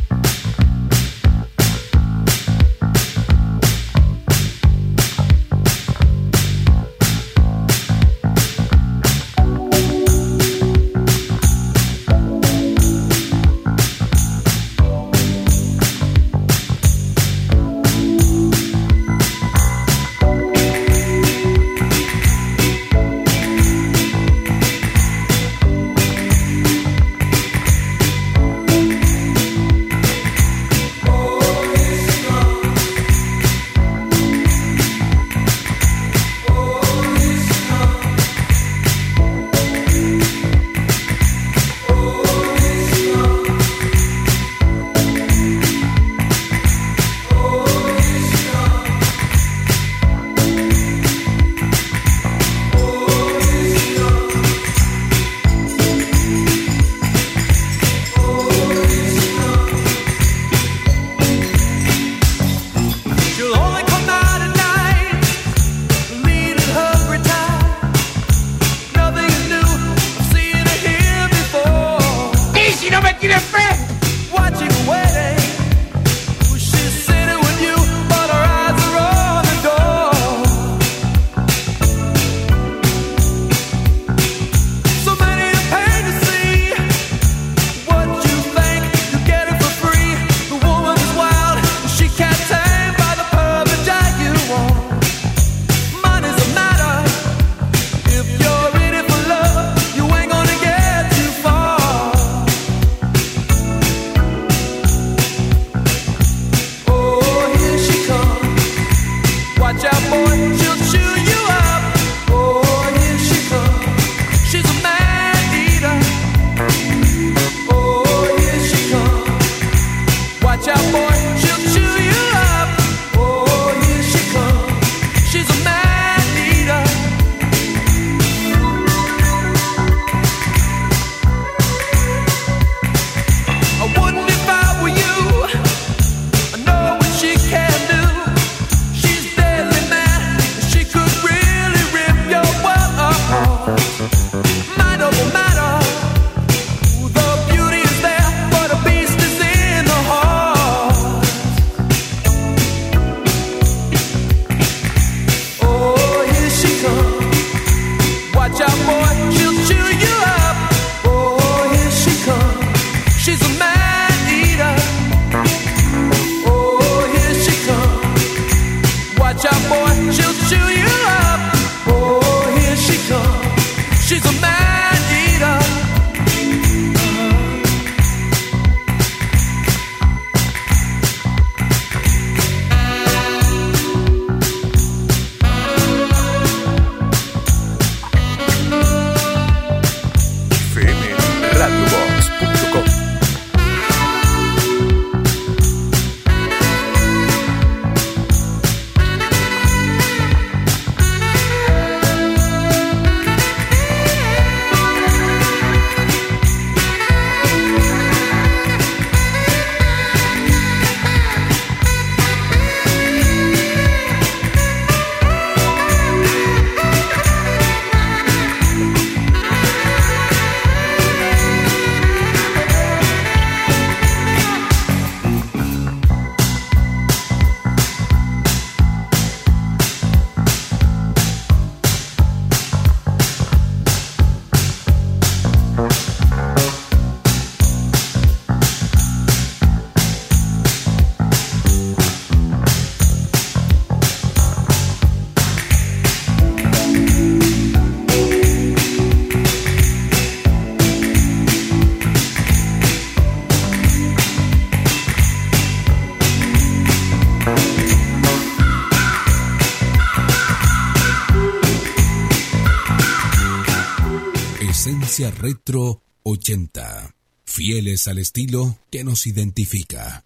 Esencia Retro ochenta. Fieles al estilo que nos identifica.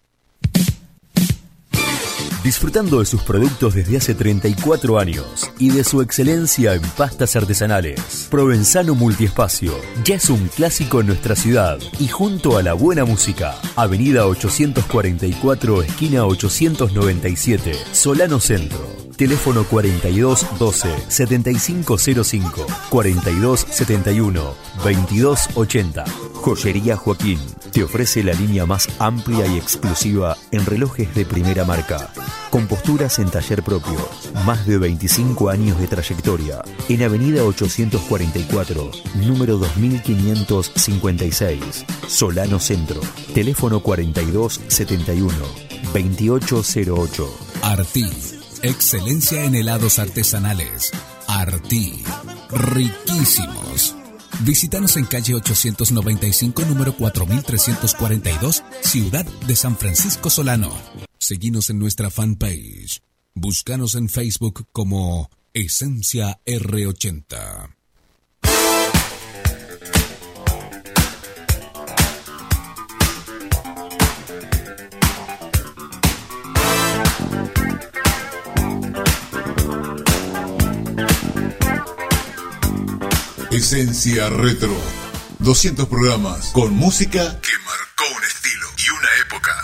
Disfrutando de sus productos desde hace treinta y cuatro años y de su excelencia en pastas artesanales, Provenzano Multiespacio ya es un clásico en nuestra ciudad y junto a la buena música. Avenida ochocientos cuarenta y cuatro, esquina ochocientos noventa y siete, Solano Centro. Teléfono cuarenta y dos doce setenta y cinco cero cinco, cuarenta y dos setenta y uno veintidós ochenta. Joyería Joaquín te ofrece la línea más amplia y exclusiva en relojes de primera marca, con posturas en taller propio, más de veinticinco años de trayectoria, en Avenida ochocientos cuarenta y cuatro, número dos mil quinientos cincuenta y seis, Solano Centro. Teléfono cuarenta y dos setenta y uno veintiocho cero ocho. Artí, excelencia en helados artesanales. Artí, riquísimos. Visítanos en calle ochocientos noventa y cinco, número cuatro mil trescientos cuarenta y dos, Ciudad de San Francisco Solano. Seguinos en nuestra fanpage. Búscanos en Facebook como Esencia R ochenta. Esencia Retro. doscientos programas con música que marcó un estilo y una época.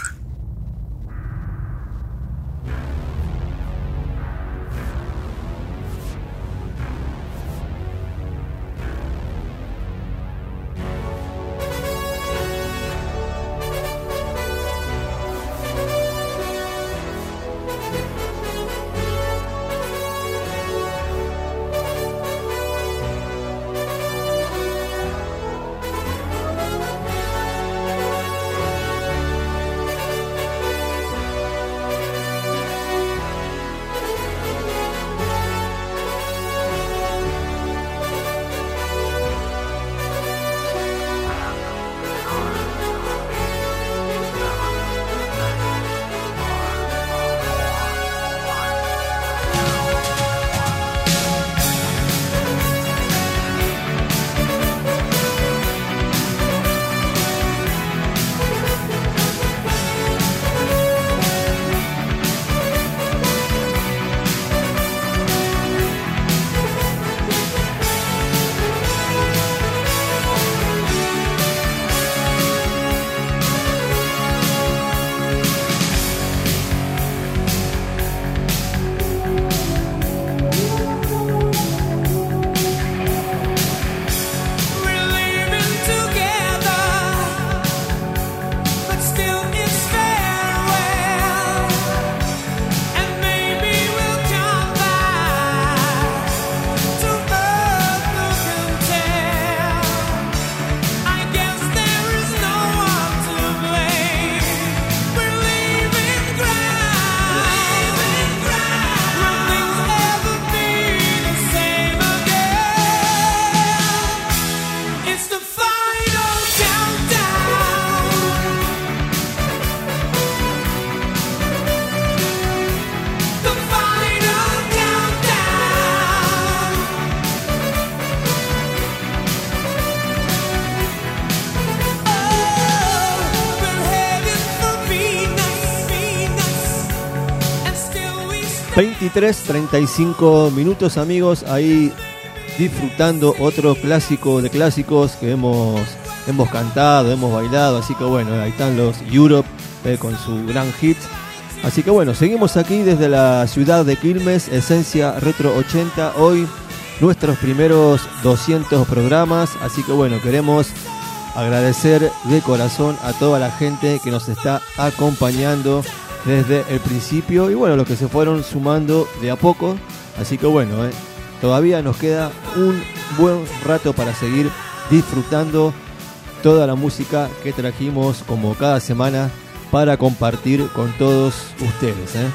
veintitrés treinta y cinco minutos, amigos, ahí disfrutando otro clásico de clásicos que hemos, hemos cantado, hemos bailado, así que bueno, ahí están los Europe eh, con su gran hit. Así que bueno, seguimos aquí desde la ciudad de Quilmes, Esencia Retro ochenta, hoy nuestros primeros doscientos programas, así que bueno, queremos agradecer de corazón a toda la gente que nos está acompañando desde el principio y bueno, los que se fueron sumando de a poco, así que bueno, eh, todavía nos queda un buen rato para seguir disfrutando toda la música que trajimos como cada semana para compartir con todos ustedes, ¿eh?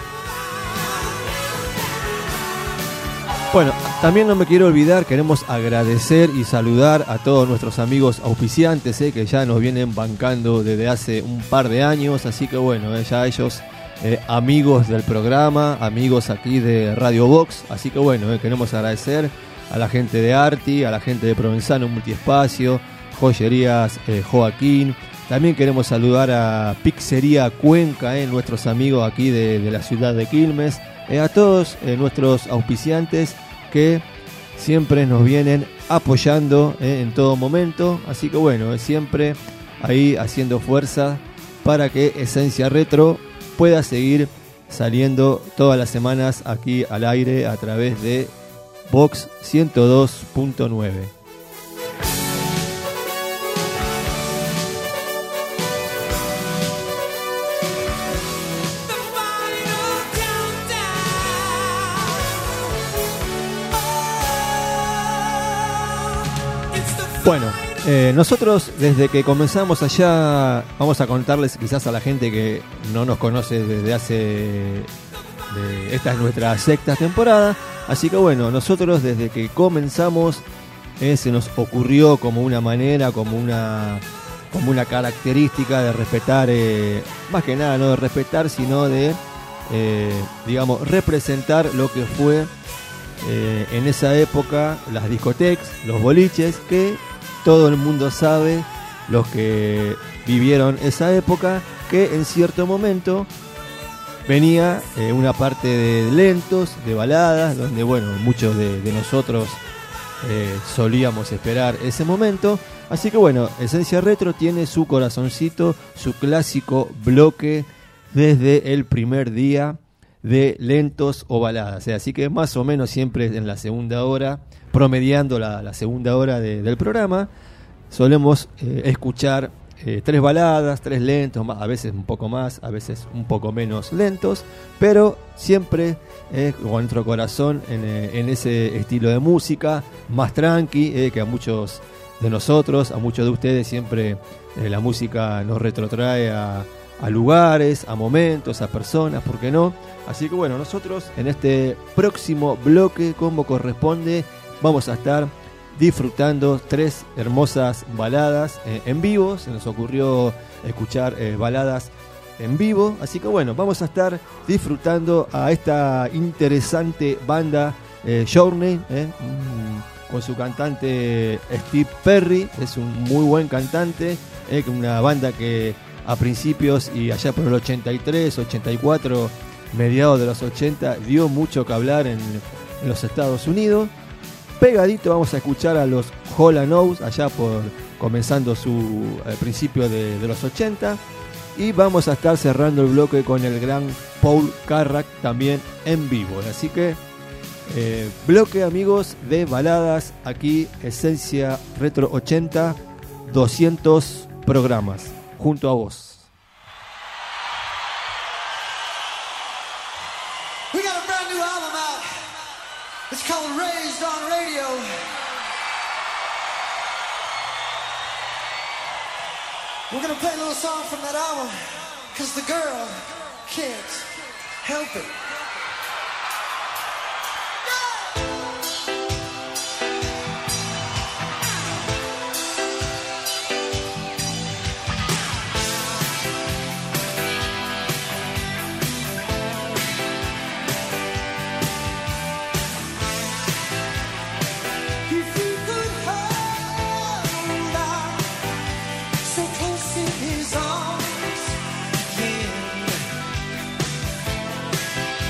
Bueno, también no me quiero olvidar, queremos agradecer y saludar a todos nuestros amigos auspiciantes, ¿eh? que ya nos vienen bancando desde hace un par de años, así que bueno, ¿eh? ya ellos eh, amigos del programa, amigos aquí de Radio Box, así que bueno, ¿eh? queremos agradecer a la gente de Arti, a la gente de Provenzano Multiespacio, Joyerías eh, Joaquín. También queremos saludar a Pizzería Cuenca, eh, nuestros amigos aquí de, de la ciudad de Quilmes, eh, a todos eh, nuestros auspiciantes que siempre nos vienen apoyando eh, en todo momento, así que bueno, eh, siempre ahí haciendo fuerza para que Esencia Retro pueda seguir saliendo todas las semanas aquí al aire a través de Vox ciento dos punto nueve. Bueno, eh, nosotros desde que comenzamos allá, vamos a contarles quizás a la gente que no nos conoce desde hace, de, esta es nuestra sexta temporada, así que bueno, nosotros desde que comenzamos eh, se nos ocurrió como una manera, como una, como una característica de respetar, eh, más que nada no de respetar, sino de, eh, digamos, representar lo que fue eh, en esa época las discotecas, los boliches, que todo el mundo sabe, los que vivieron esa época, que en cierto momento venía eh, una parte de lentos, de baladas, donde bueno, muchos de, de nosotros eh, solíamos esperar ese momento. Así que bueno, Esencia Retro tiene su corazoncito, su clásico bloque desde el primer día de lentos o baladas. Así que más o menos siempre en la segunda hora, promediando la, la segunda hora de, del programa, solemos eh, escuchar eh, tres baladas, tres lentos, a veces un poco más, a veces un poco menos lentos, pero siempre eh, con nuestro corazón en, eh, en ese estilo de música, más tranqui, eh, que a muchos de nosotros, a muchos de ustedes siempre eh, la música nos retrotrae a, a lugares, a momentos, a personas, ¿por qué no? Así que bueno, nosotros en este próximo bloque, como corresponde, vamos a estar disfrutando tres hermosas baladas eh, en vivo. Se nos ocurrió escuchar eh, baladas en vivo, así que bueno, vamos a estar disfrutando a esta interesante banda eh, Journey, eh, mm, con su cantante Steve Perry. Es un muy buen cantante, eh, una banda que a principios y allá por el ochenta y tres, ochenta y cuatro, mediados de los ochenta, dio mucho que hablar en, en los Estados Unidos. Pegadito vamos a escuchar a los Hall and Oates allá por comenzando su eh, principio de, de los ochenta, y vamos a estar cerrando el bloque con el gran Paul Carrack también en vivo. Así que eh, bloque, amigos, de baladas aquí, Esencia Retro ochenta, doscientos programas junto a vos. It's called Raised on Radio. We're gonna play a little song from that album, cause the girl can't help it. His arms, yeah.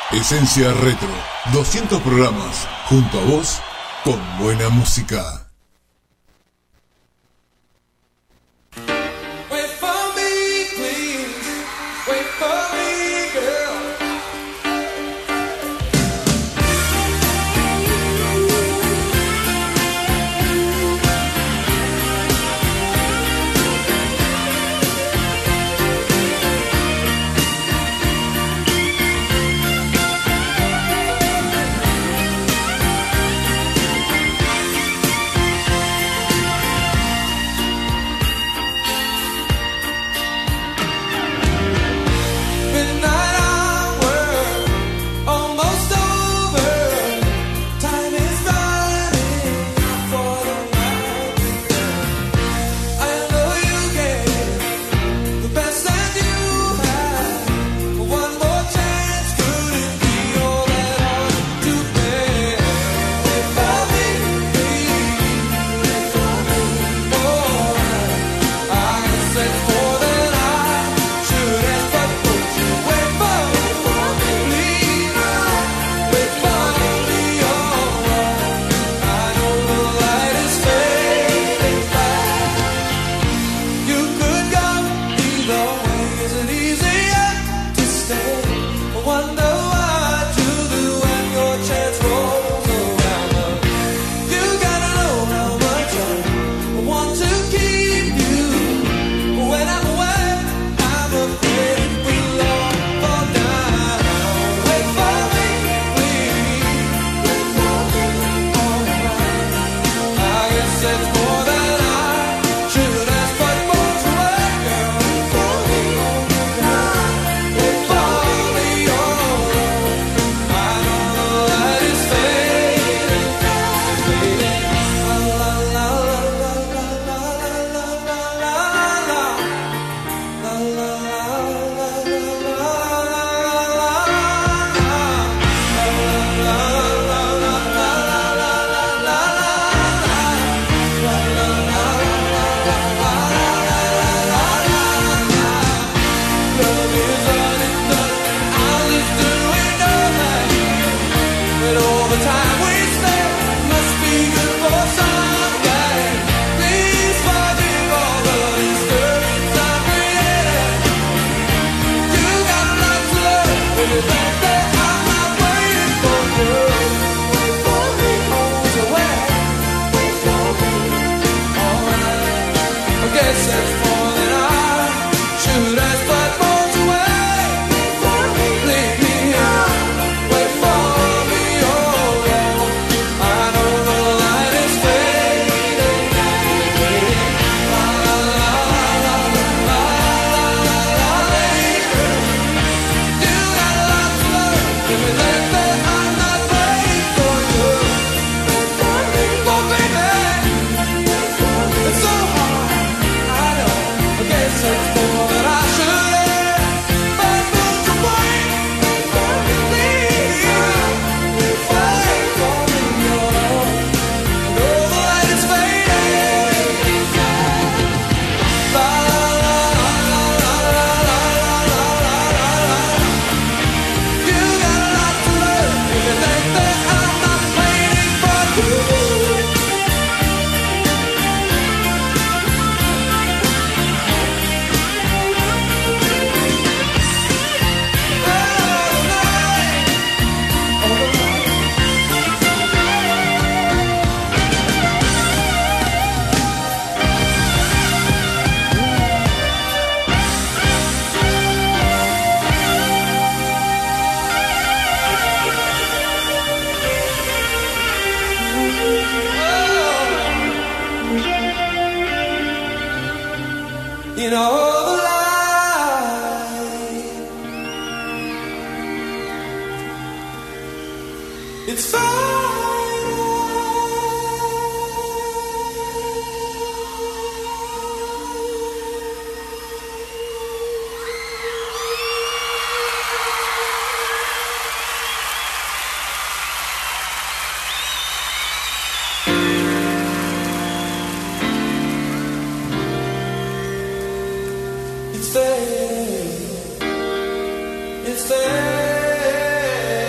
Esencia Retro, doscientos programas, junto a vos, con buena música. Wait for me, please. Wait for me, girl. You know the lie. It's fine. It's there. It's there.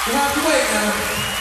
You have to wait now.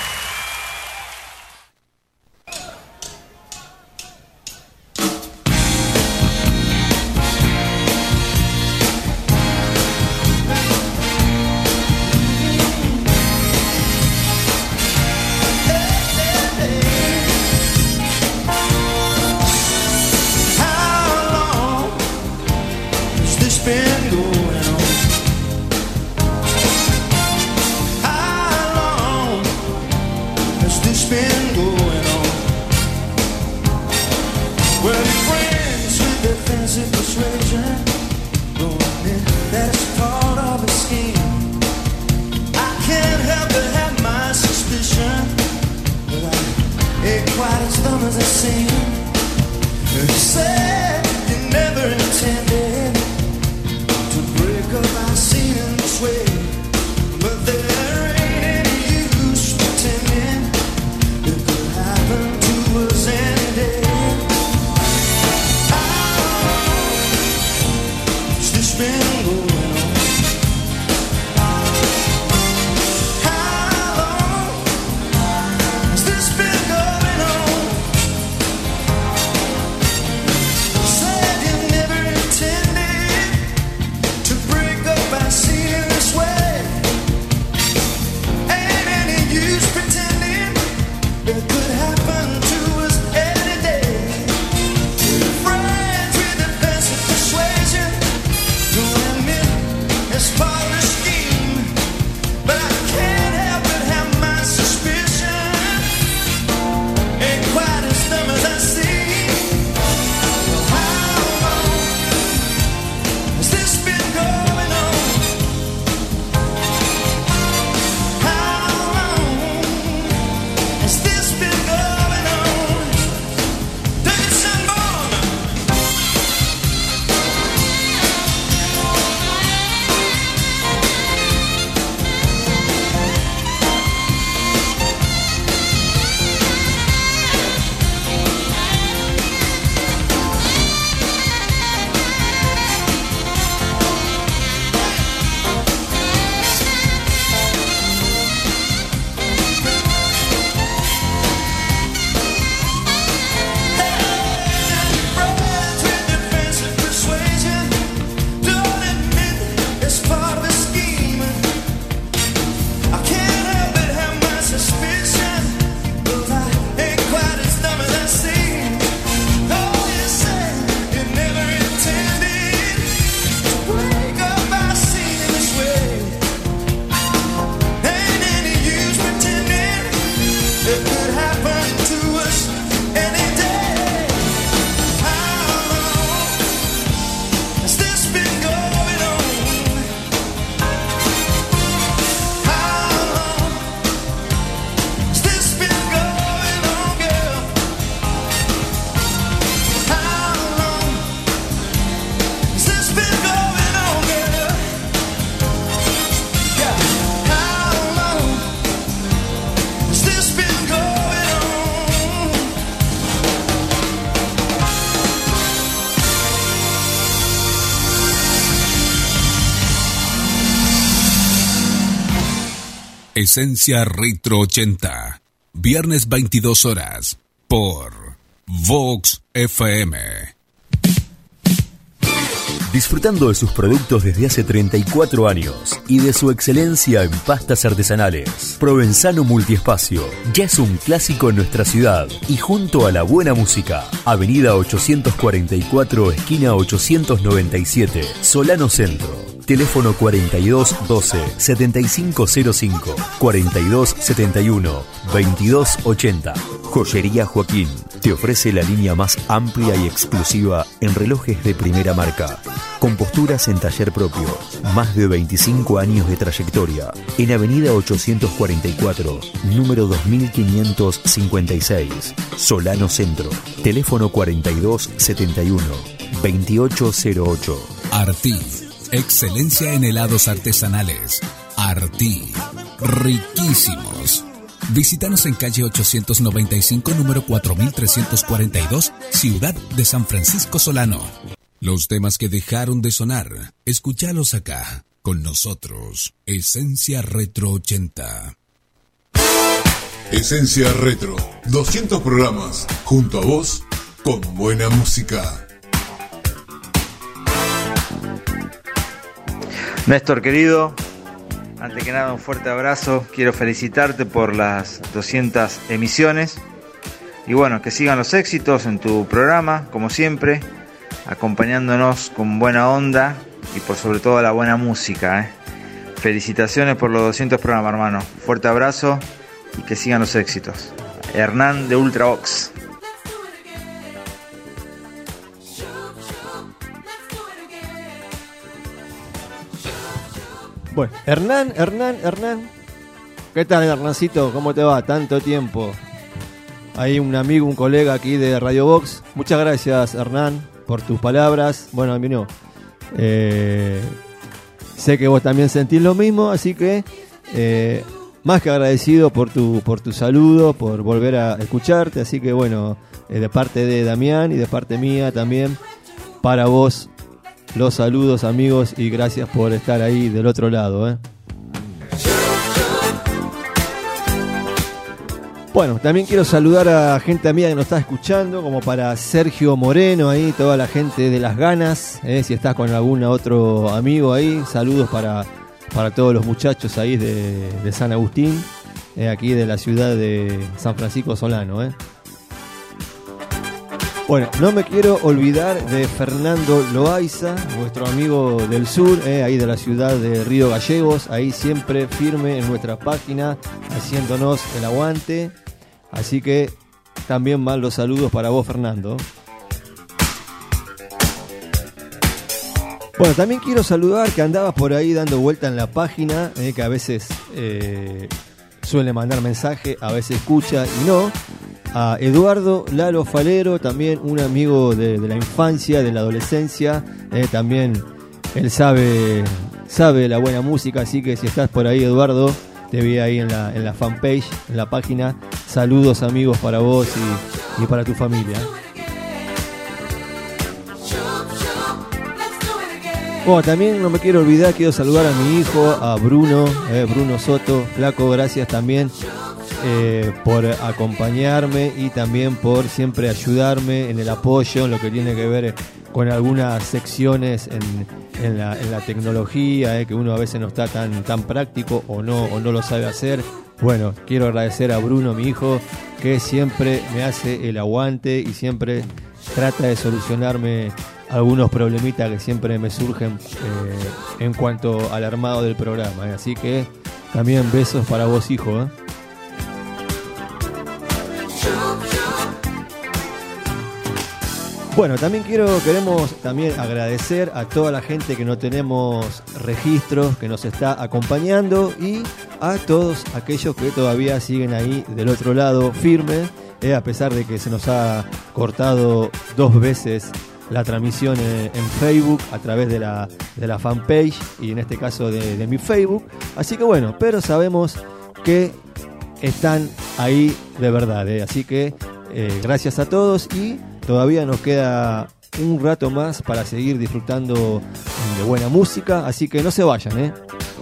Esencia Retro ochenta, viernes veintidós horas, por Vox F M. Disfrutando de sus productos desde hace treinta y cuatro años y de su excelencia en pastas artesanales, Provenzano Multiespacio ya es un clásico en nuestra ciudad y junto a la buena música, Avenida ochocientos cuarenta y cuatro, esquina ochocientos noventa y siete, Solano Centro. Teléfono cuarenta y dos doce, setenta y cinco cero cinco, cuarenta y dos setenta y uno, veintidós ochenta. Joyería Joaquín te ofrece la línea más amplia y exclusiva en relojes de primera marca, con posturas en taller propio, más de veinticinco años de trayectoria, en Avenida ochocientos cuarenta y cuatro, número dos mil quinientos cincuenta y seis, Solano Centro. Teléfono cuarenta y dos setenta y uno, veintiocho cero ocho. Artí, excelencia en helados artesanales. Artí, riquísimos. Visítanos en calle ochocientos noventa y cinco, número cuatro mil trescientos cuarenta y dos, Ciudad de San Francisco Solano. Los temas que dejaron de sonar, escúchalos acá, con nosotros, Esencia Retro ochenta. Esencia Retro, doscientos programas, junto a vos, con buena música. Néstor querido, antes que nada un fuerte abrazo, quiero felicitarte por las doscientas emisiones y bueno, que sigan los éxitos en tu programa, como siempre, acompañándonos con buena onda y por sobre todo la buena música, ¿eh? Felicitaciones por los doscientos programas, hermano, fuerte abrazo y que sigan los éxitos. Hernán de Ultravox. Bueno, Hernán, Hernán, Hernán. ¿Qué tal, Hernancito? ¿Cómo te va? Tanto tiempo. Hay un amigo, un colega aquí de Radio Box. Muchas gracias, Hernán, por tus palabras. Bueno, a mí no. Eh, sé que vos también sentís lo mismo, así que eh, más que agradecido por tu, por tu saludo, por volver a escucharte. Así que bueno, eh, de parte de Damián y de parte mía también, para vos, los saludos, amigos, y gracias por estar ahí del otro lado, ¿eh? Bueno, también quiero saludar a gente amiga que nos está escuchando, como para Sergio Moreno, ahí, toda la gente de Las Ganas, ¿eh? Si estás con algún otro amigo ahí, saludos para, para todos los muchachos ahí de, de San Agustín, eh, aquí de la ciudad de San Francisco Solano, ¿eh? Bueno, no me quiero olvidar de Fernando Loaiza, nuestro amigo del sur, eh, ahí de la ciudad de Río Gallegos, ahí siempre firme en nuestra página, haciéndonos el aguante. Así que también van los saludos para vos, Fernando. Bueno, también quiero saludar que andabas por ahí dando vuelta en la página, eh, que a veces eh, suele mandar mensaje, a veces escucha y no. A Eduardo Lalo Falero, también un amigo de, de la infancia, de la adolescencia, eh, también él sabe, sabe la buena música, así que si estás por ahí, Eduardo, te vi ahí en la, en la fanpage, en la página. Saludos, amigos, para vos y, y para tu familia. Bueno, también no me quiero olvidar, quiero saludar a mi hijo, a Bruno, eh, Bruno Soto. Flaco, gracias también Eh, por acompañarme y también por siempre ayudarme en el apoyo, en lo que tiene que ver con algunas secciones en, en, la, en la tecnología, eh, que uno a veces no está tan, tan práctico o no, o no lo sabe hacer. Bueno, quiero agradecer a Bruno, mi hijo, que siempre me hace el aguante y siempre trata de solucionarme algunos problemitas que siempre me surgen eh, en cuanto al armado del programa, eh. Así que también besos para vos, hijo, eh. Bueno, también quiero, queremos también agradecer a toda la gente que no tenemos registros, que nos está acompañando, y a todos aquellos que todavía siguen ahí del otro lado firme, eh, a pesar de que se nos ha cortado dos veces la transmisión en, en Facebook a través de la, de la fanpage y en este caso de, de mi Facebook. Así que bueno, pero sabemos que están ahí de verdad, eh, así que eh, gracias a todos, y todavía nos queda un rato más para seguir disfrutando de buena música, así que no se vayan, ¿eh?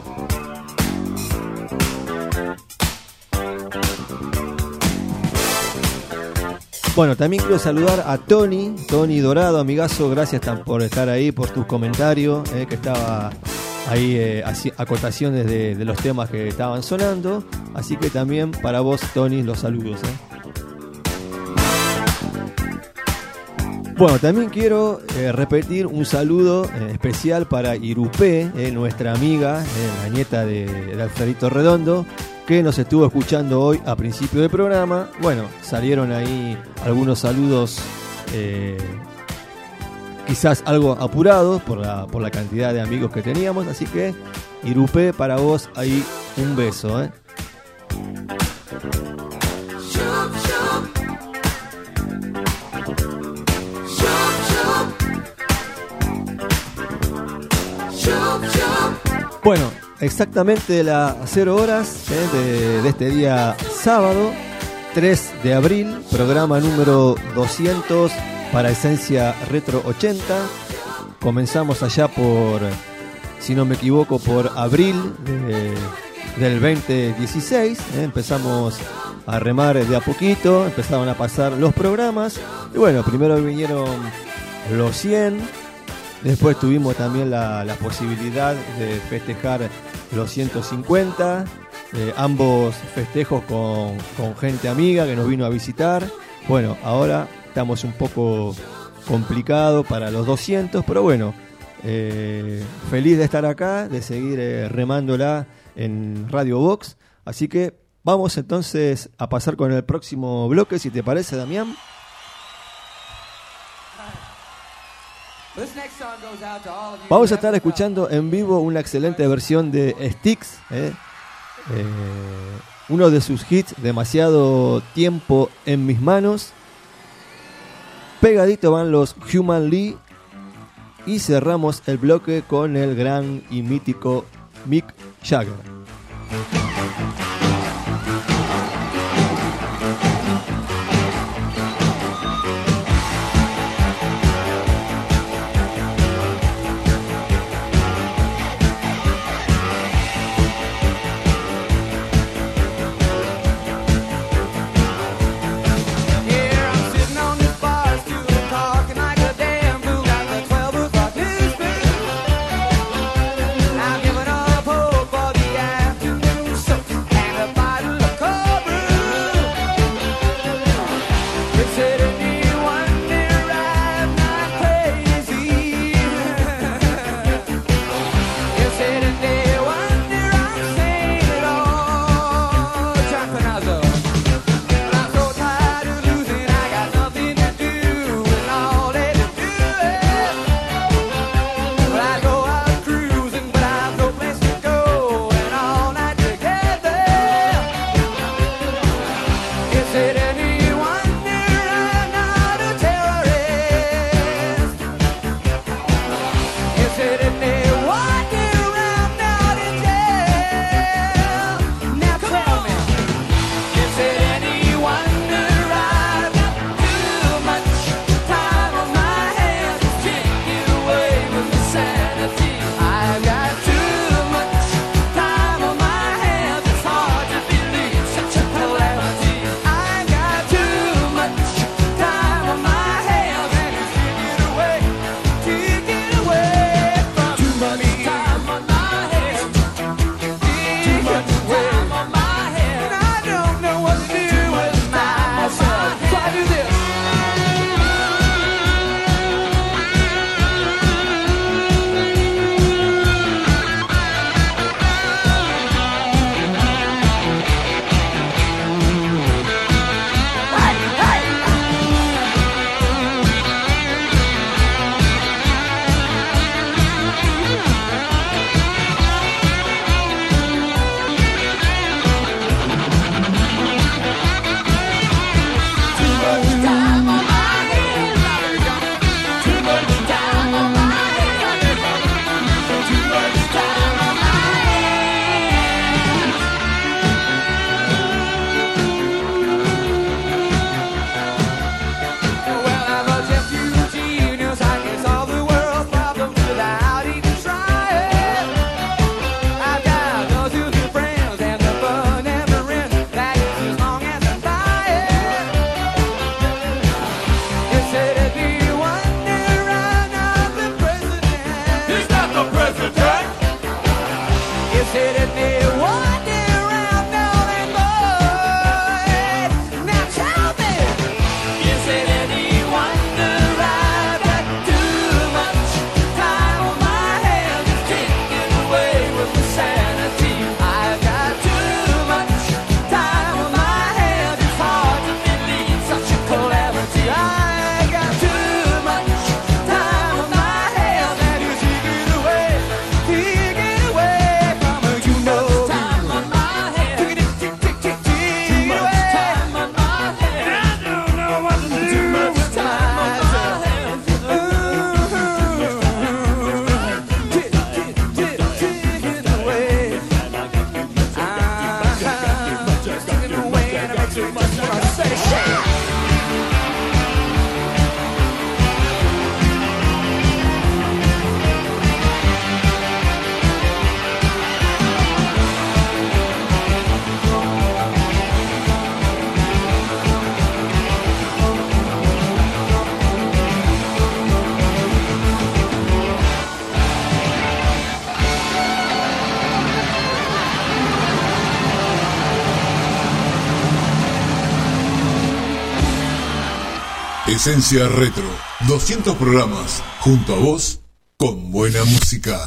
Bueno, también quiero saludar a Tony, Tony Dorado, amigazo, gracias por estar ahí, por tus comentarios, eh, que estaba ahí eh, acotaciones de, de los temas que estaban sonando, así que también para vos, Tony, los saludos, eh. Bueno, también quiero eh, repetir un saludo eh, especial para Irupé, eh, nuestra amiga, eh, la nieta de, de Alfredito Redondo, que nos estuvo escuchando hoy a principio del programa. Bueno, salieron ahí algunos saludos eh, quizás algo apurados por la, por la cantidad de amigos que teníamos, así que Irupé, para vos ahí un beso, ¿eh? Bueno, exactamente las cero horas eh, de, de este día sábado, tres de abril, programa número doscientos para Esencia Retro ochenta. Comenzamos allá por, si no me equivoco, por abril de, del veinte dieciséis. Eh, empezamos a remar de a poquito, empezaron a pasar los programas. Y bueno, primero vinieron los cien, después tuvimos también la, la posibilidad de festejar los ciento cincuenta, eh, ambos festejos con, con gente amiga que nos vino a visitar. Bueno, ahora estamos un poco complicados para los doscientos, pero bueno, eh, feliz de estar acá, de seguir eh, remándola en Radio Box. Así que vamos entonces a pasar con el próximo bloque, si te parece, Damián. Vamos a estar escuchando en vivo una excelente versión de Styx, ¿eh? Eh, uno de sus hits, Demasiado tiempo en mis manos. Pegadito van los Human League y cerramos el bloque con el gran y mítico Mick Jagger. I got Esencia Retro, doscientos programas, junto a vos, con buena música.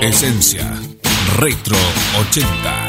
Esencia Retro ochenta.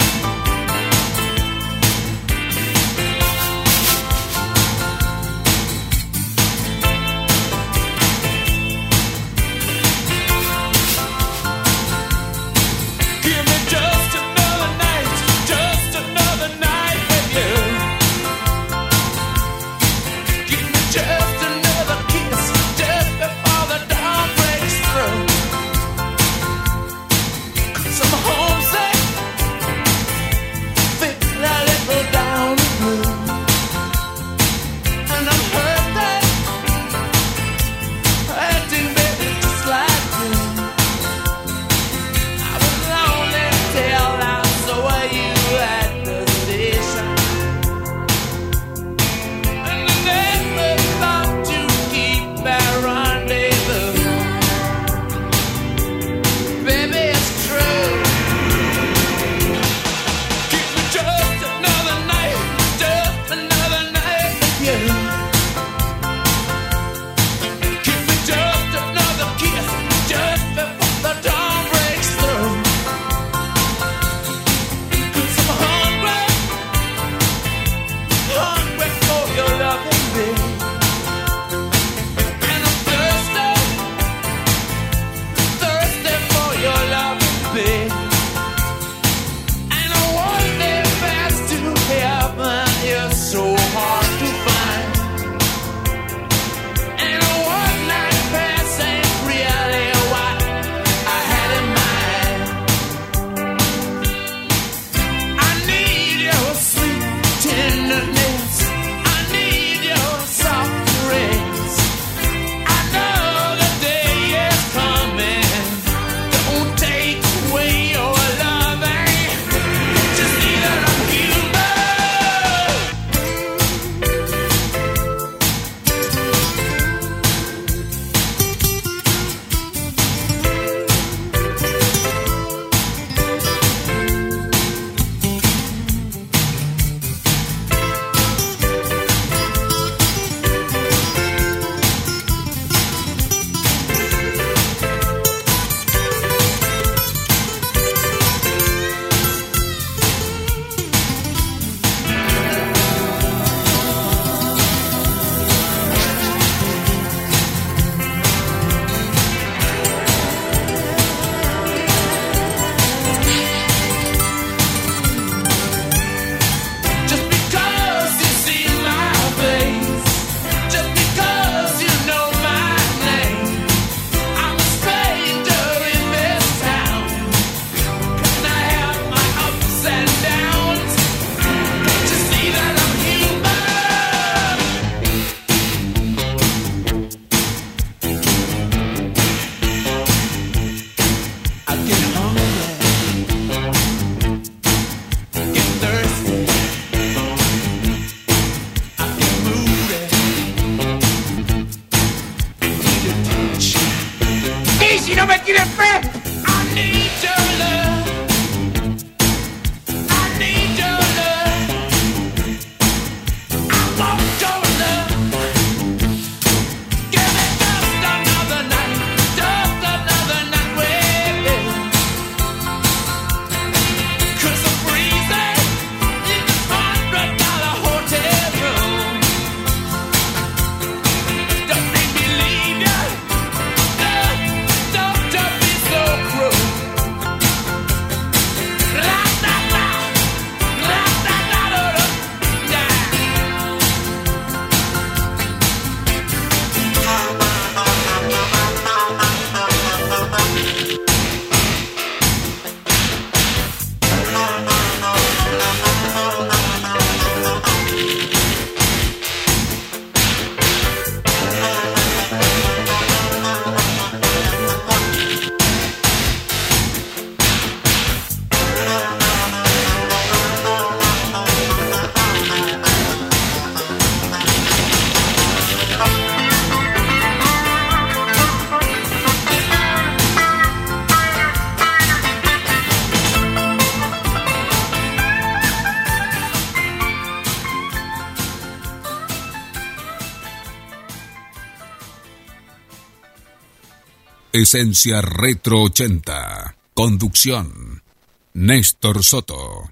Esencia Retro ochenta. Conducción: Néstor Soto.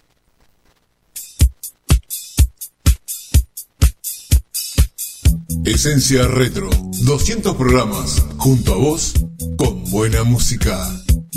Esencia Retro, doscientos programas, junto a vos, con buena música.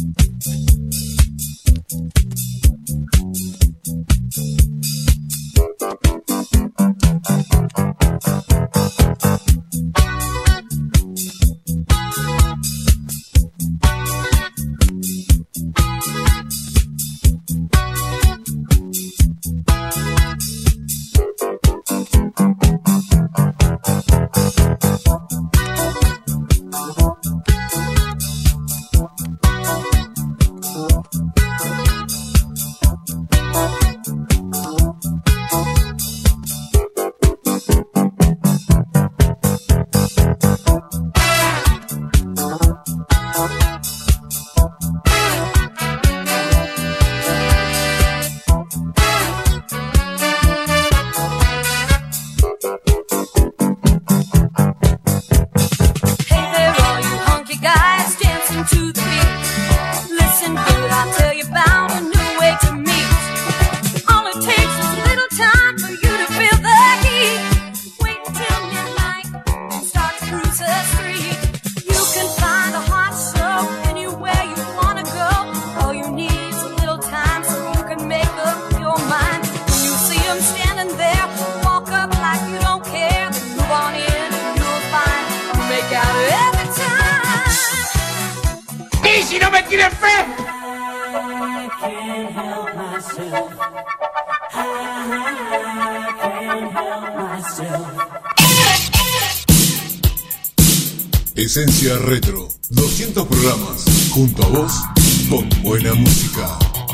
Esencia Retro, doscientos programas, junto a vos, con buena música.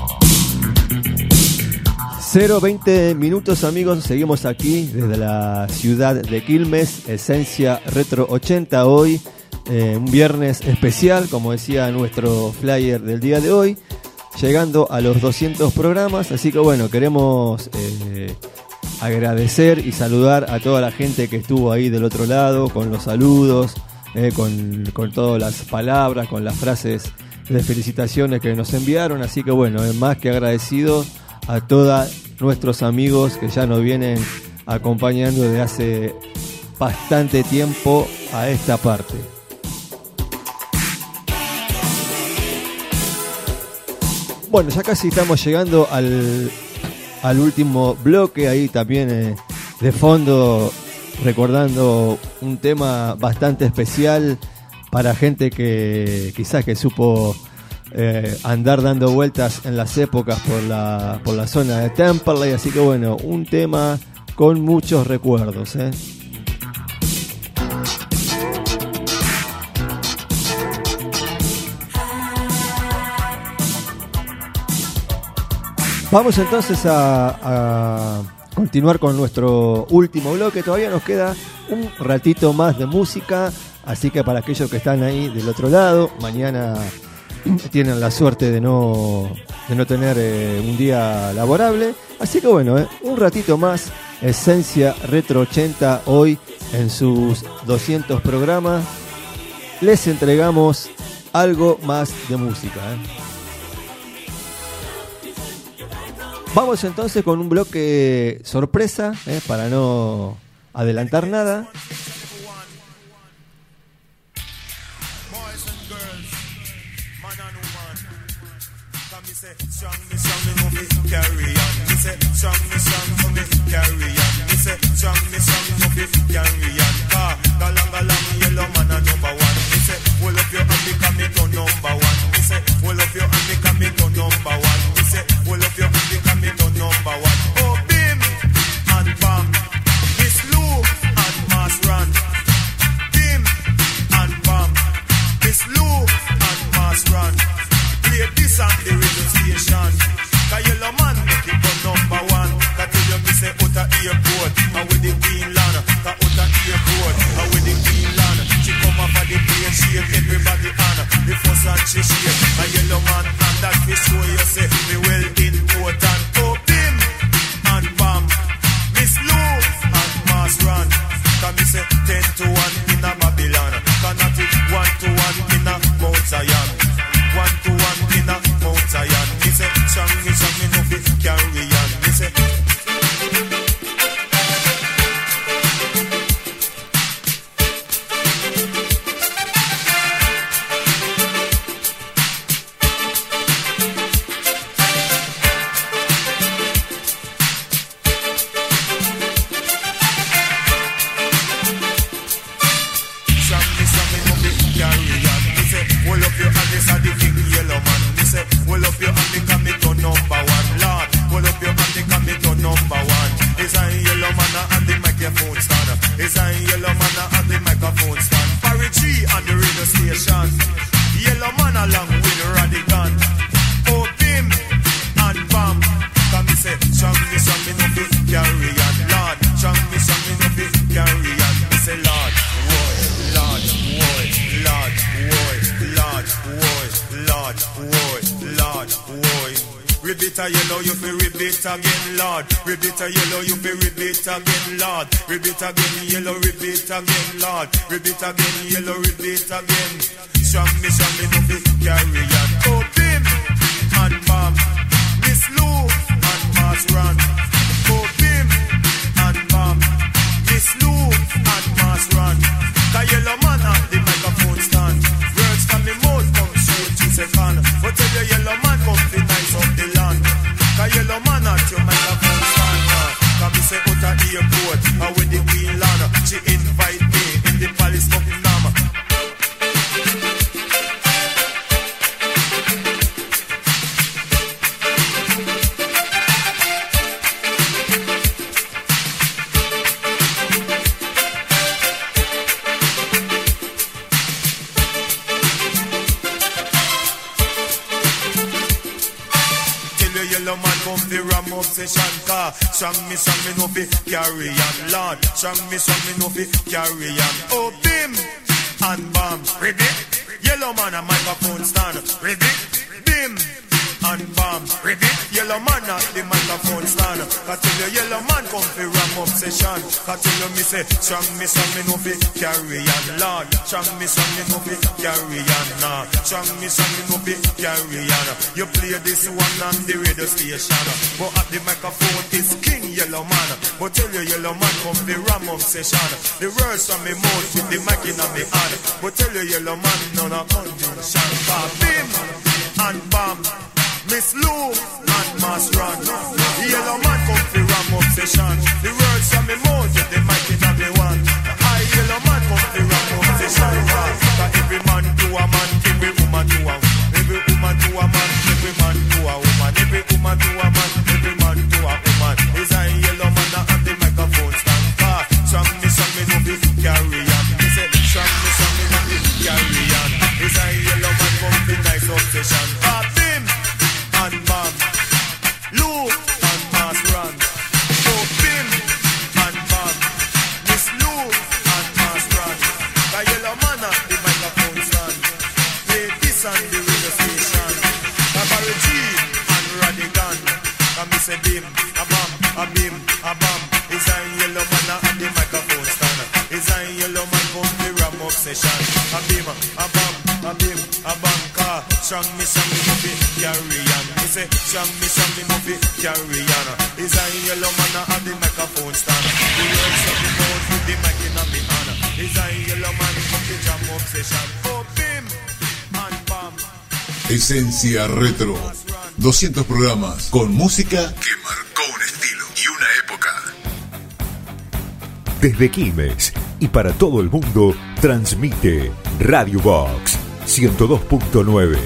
cero veinte minutos, amigos, seguimos aquí desde la ciudad de Quilmes, Esencia Retro ochenta, hoy, eh, un viernes especial, como decía nuestro flyer del día de hoy, llegando a los doscientos programas, así que bueno, queremos eh, agradecer y saludar a toda la gente que estuvo ahí del otro lado, con los saludos, Eh, con, con todas las palabras, con las frases de felicitaciones que nos enviaron, así que bueno, es más que agradecido a todos nuestros amigos que ya nos vienen acompañando desde hace bastante tiempo a esta parte. Bueno, ya casi estamos llegando al, al último bloque, ahí también eh, de fondo recordando un tema bastante especial para gente que quizás que supo eh, andar dando vueltas en las épocas por la, por la zona de Temperley, así que bueno, un tema con muchos recuerdos, ¿eh? Vamos entonces a, a continuar con nuestro último bloque. Todavía nos queda un ratito más de música, así que para aquellos que están ahí del otro lado, mañana tienen la suerte de no, de no tener eh, un día laborable, así que bueno, eh, un ratito más, Esencia Retro ochenta hoy en sus doscientos programas, les entregamos algo más de música, ¿eh? Vamos entonces con un bloque sorpresa, eh, para no adelantar nada. One to one in Rib it a yellow, you fi rib it again, Lord. Rib it a yellow, you fi rib it again, Lord. Rib it again, yellow, rib it again, Lord. Rib it again, yellow, rib it again. Strong me, strong me, no fi carry on. Oh, bim and bam, Miss Lou and Mass Run. Oh, bim and bam, Miss Lou and Mass Run. The yellow man at the microphone stand. Words from me mouth come straight to second. But tell the yellow man come fi nice up the land. The yellow man at your microphone stand. Come me say out of the airport, and when the queen land, she invite me in the palace Buckingham. Obsession car, strong me, strong me, no fi carry on, Lord. Strong me, strong me, no fi carry on. Oh, bim and bam, ribbit. Yellow man a microphone stand, ribbit. Bim and bam, ribbit. Yellow man at the microphone stand. Cause till the yellow man come fi ram obsession. Cause till you me say, strong me, strong me, no fi carry on, Lord. Strong me, strong me, no fi carry on, nah. Strong me, strong me, no fi carry on. You play this one on the radio station, but at the microphone is King Yellow Man. But tell you Yellow Man come the ram obsession. The words from me mouth with the mic in me hand. But tell you Yellow Man none of condition. Cause bim and bam, Miss Lou and Mass Run. The Yellow Man come the ram obsession. The words from me mouth with the mic in me hand. I Yellow Man come the ram obsession. Cause every man to a man, every woman to a woman. Every woman to a man, every man to a woman. Every woman to a man, every man to a woman. Is a yellow man and the microphone stand. Ah, strong me, strong me, no be carry on. He say, strong me, strong me, no be carry on. Is a yellow man come with nice obsession. Ah, bim and bam, Lou and Mass Run. Oh, bim and bam, Miss Lou and Mass Run. The yellow man at the microphone stand. Play this on the radio station. Aborigine and Radigan. Come me say bim, a bam, a bim, a bam. Is a yellow man at the microphone stand. Is a yellow man come the ram obsession. A bim, a bam, a bim, a bam. Car, strong me, strong me, no fi carry on. Me say, strong me, strong me, no fi carry on. Is a yellow man at the microphone stand. The words of the mouth with the mic in me hand. Is a yellow man come the jam obsession. Oh, bim and bam. Esencia Retro. doscientos programas con música que marcó un estilo y una época. Desde Quilmes y para todo el mundo, transmite Radio Box ciento dos punto nueve.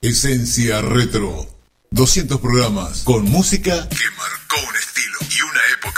Esencia Retro. doscientos programas con música que marcó un estilo y una época.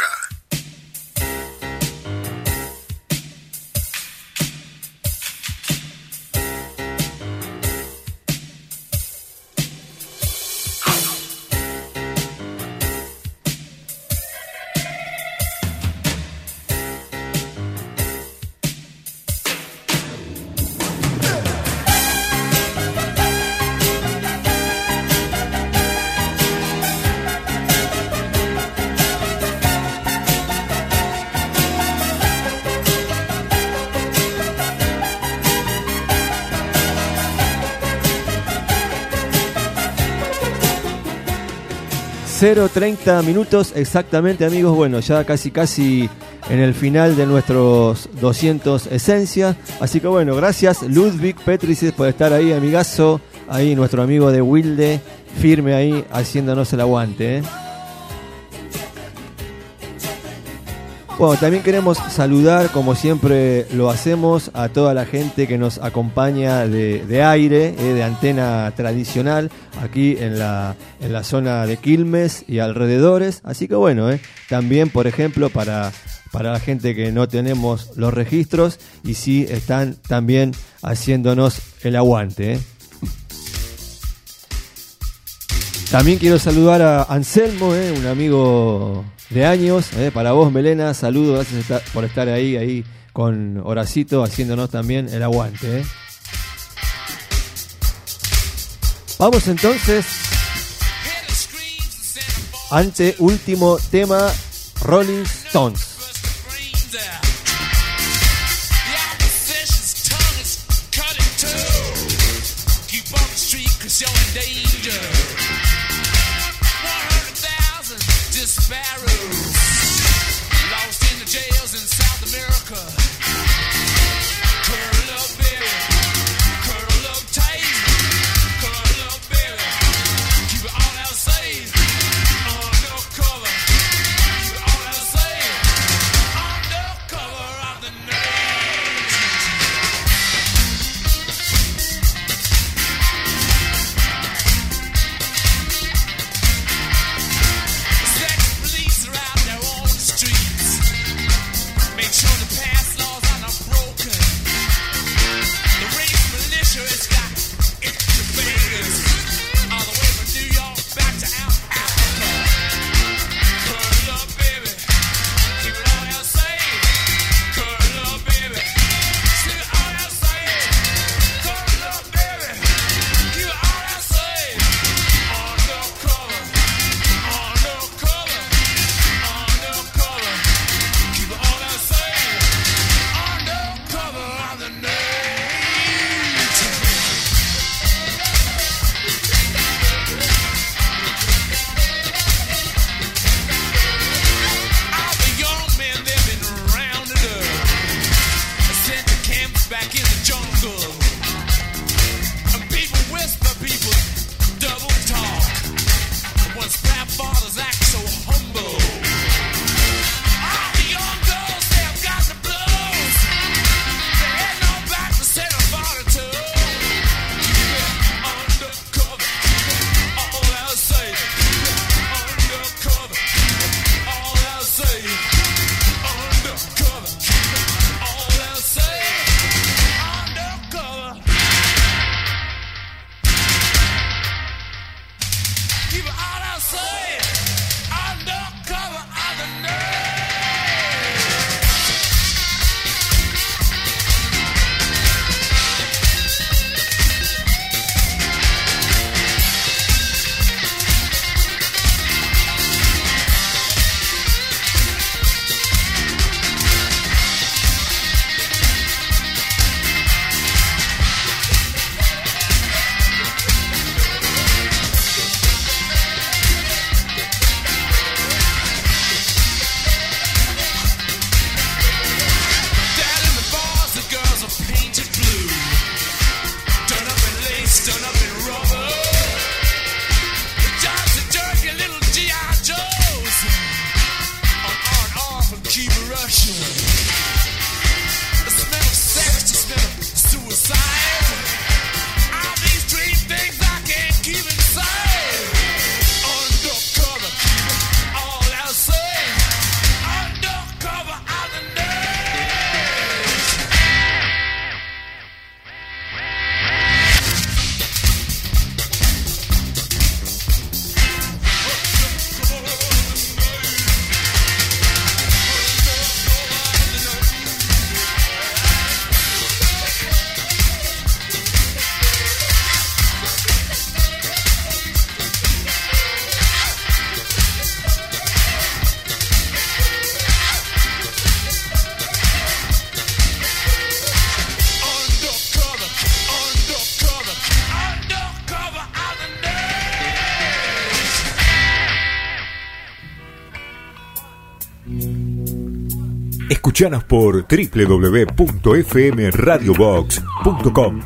cero treinta minutos exactamente, amigos. Bueno, ya casi casi en el final de nuestros doscientos Esencia. Así que bueno, gracias Ludwig Petrices por estar ahí, amigazo. Ahí nuestro amigo de Wilde, firme ahí, haciéndonos el aguante, ¿eh? Bueno, también queremos saludar, como siempre lo hacemos, a toda la gente que nos acompaña de, de aire, eh, de antena tradicional, aquí en la, en la zona de Quilmes y alrededores. Así que bueno, eh, también, por ejemplo, para, para la gente que no tenemos los registros y sí están también haciéndonos el aguante, eh. También quiero saludar a Anselmo, eh, un amigo de años, eh, para vos, Melena, saludos, gracias por estar ahí, ahí con Horacito, haciéndonos también el aguante, eh. Vamos entonces, ante último tema, Rolling Stones. Suicide. All these dream things I can't Escuchanos por doble u doble u doble u punto f m radio box punto com.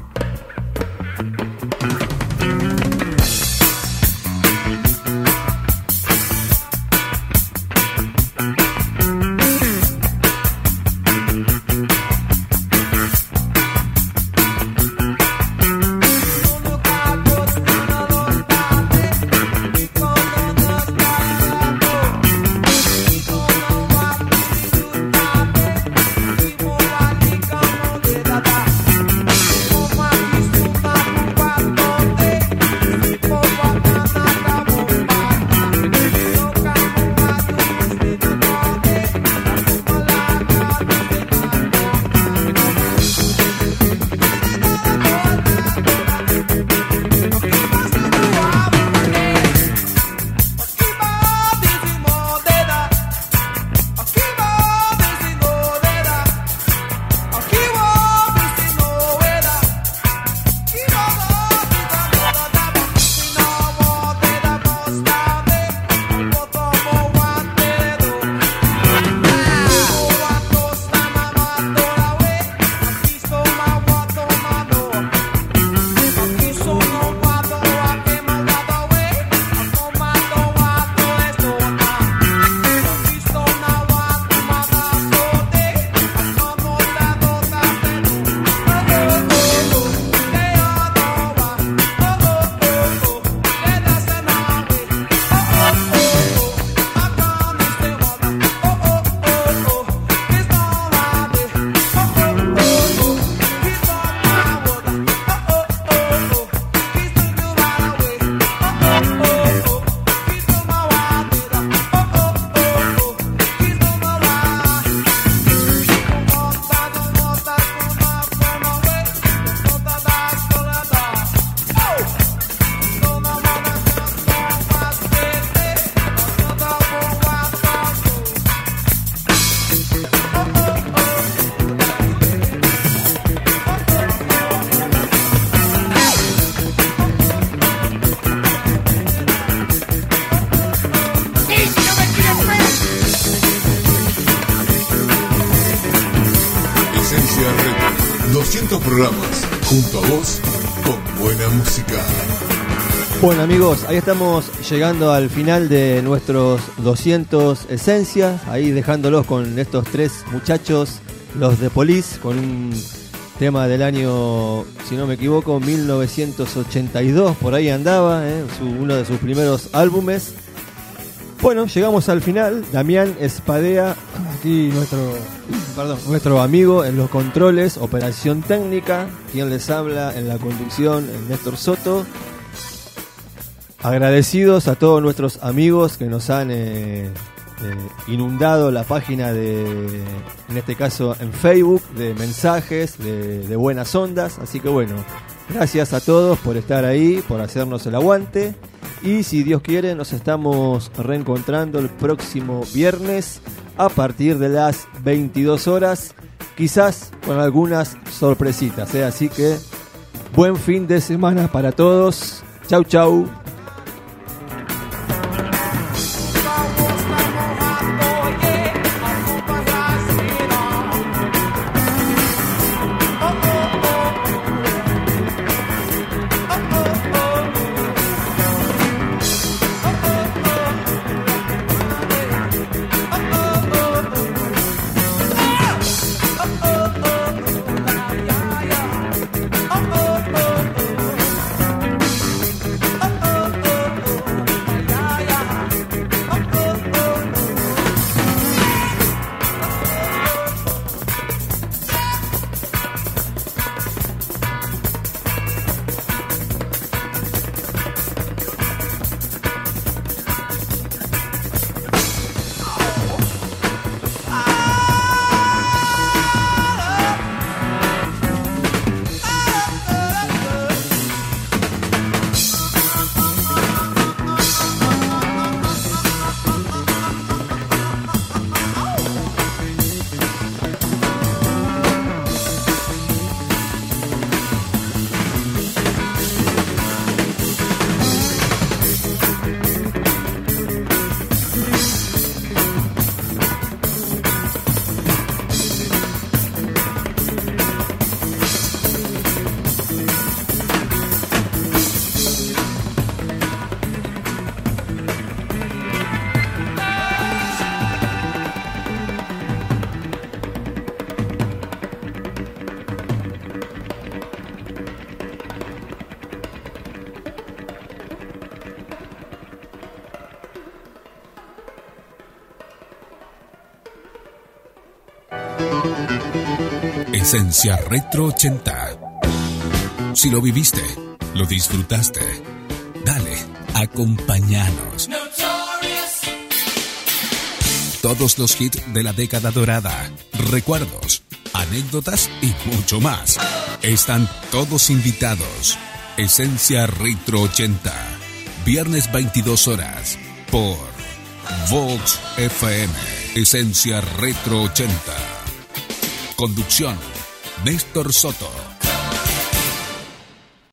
doscientos programas junto a vos con buena música. Bueno amigos, ahí estamos llegando al final de nuestros doscientos esencias, ahí dejándolos con estos tres muchachos, los de Police, con un tema del año, si no me equivoco, mil novecientos ochenta y dos, por ahí andaba, ¿eh? Su, uno de sus primeros álbumes. Bueno, llegamos al final. Damián Espadea, aquí nuestro, perdón, nuestro amigo en los controles, operación técnica, quien les habla en la conducción, Néstor Soto. Agradecidos a todos nuestros amigos que nos han eh, eh, inundado la página de, en este caso en Facebook, de mensajes, de, de buenas ondas. Así que bueno, gracias a todos por estar ahí, por hacernos el aguante. Y si Dios quiere, nos estamos reencontrando el próximo viernes a partir de las veintidós horas, quizás con algunas sorpresitas, ¿eh? Así que buen fin de semana para todos. Chau, chau. Oh, Esencia Retro ochenta. Si lo viviste, lo disfrutaste, dale, acompáñanos. Todos los hits de la década dorada, recuerdos, anécdotas y mucho más. Están todos invitados. Esencia Retro ochenta. Viernes veintidós horas por Vox F M. Esencia Retro ochenta. Conducción: Néstor Soto.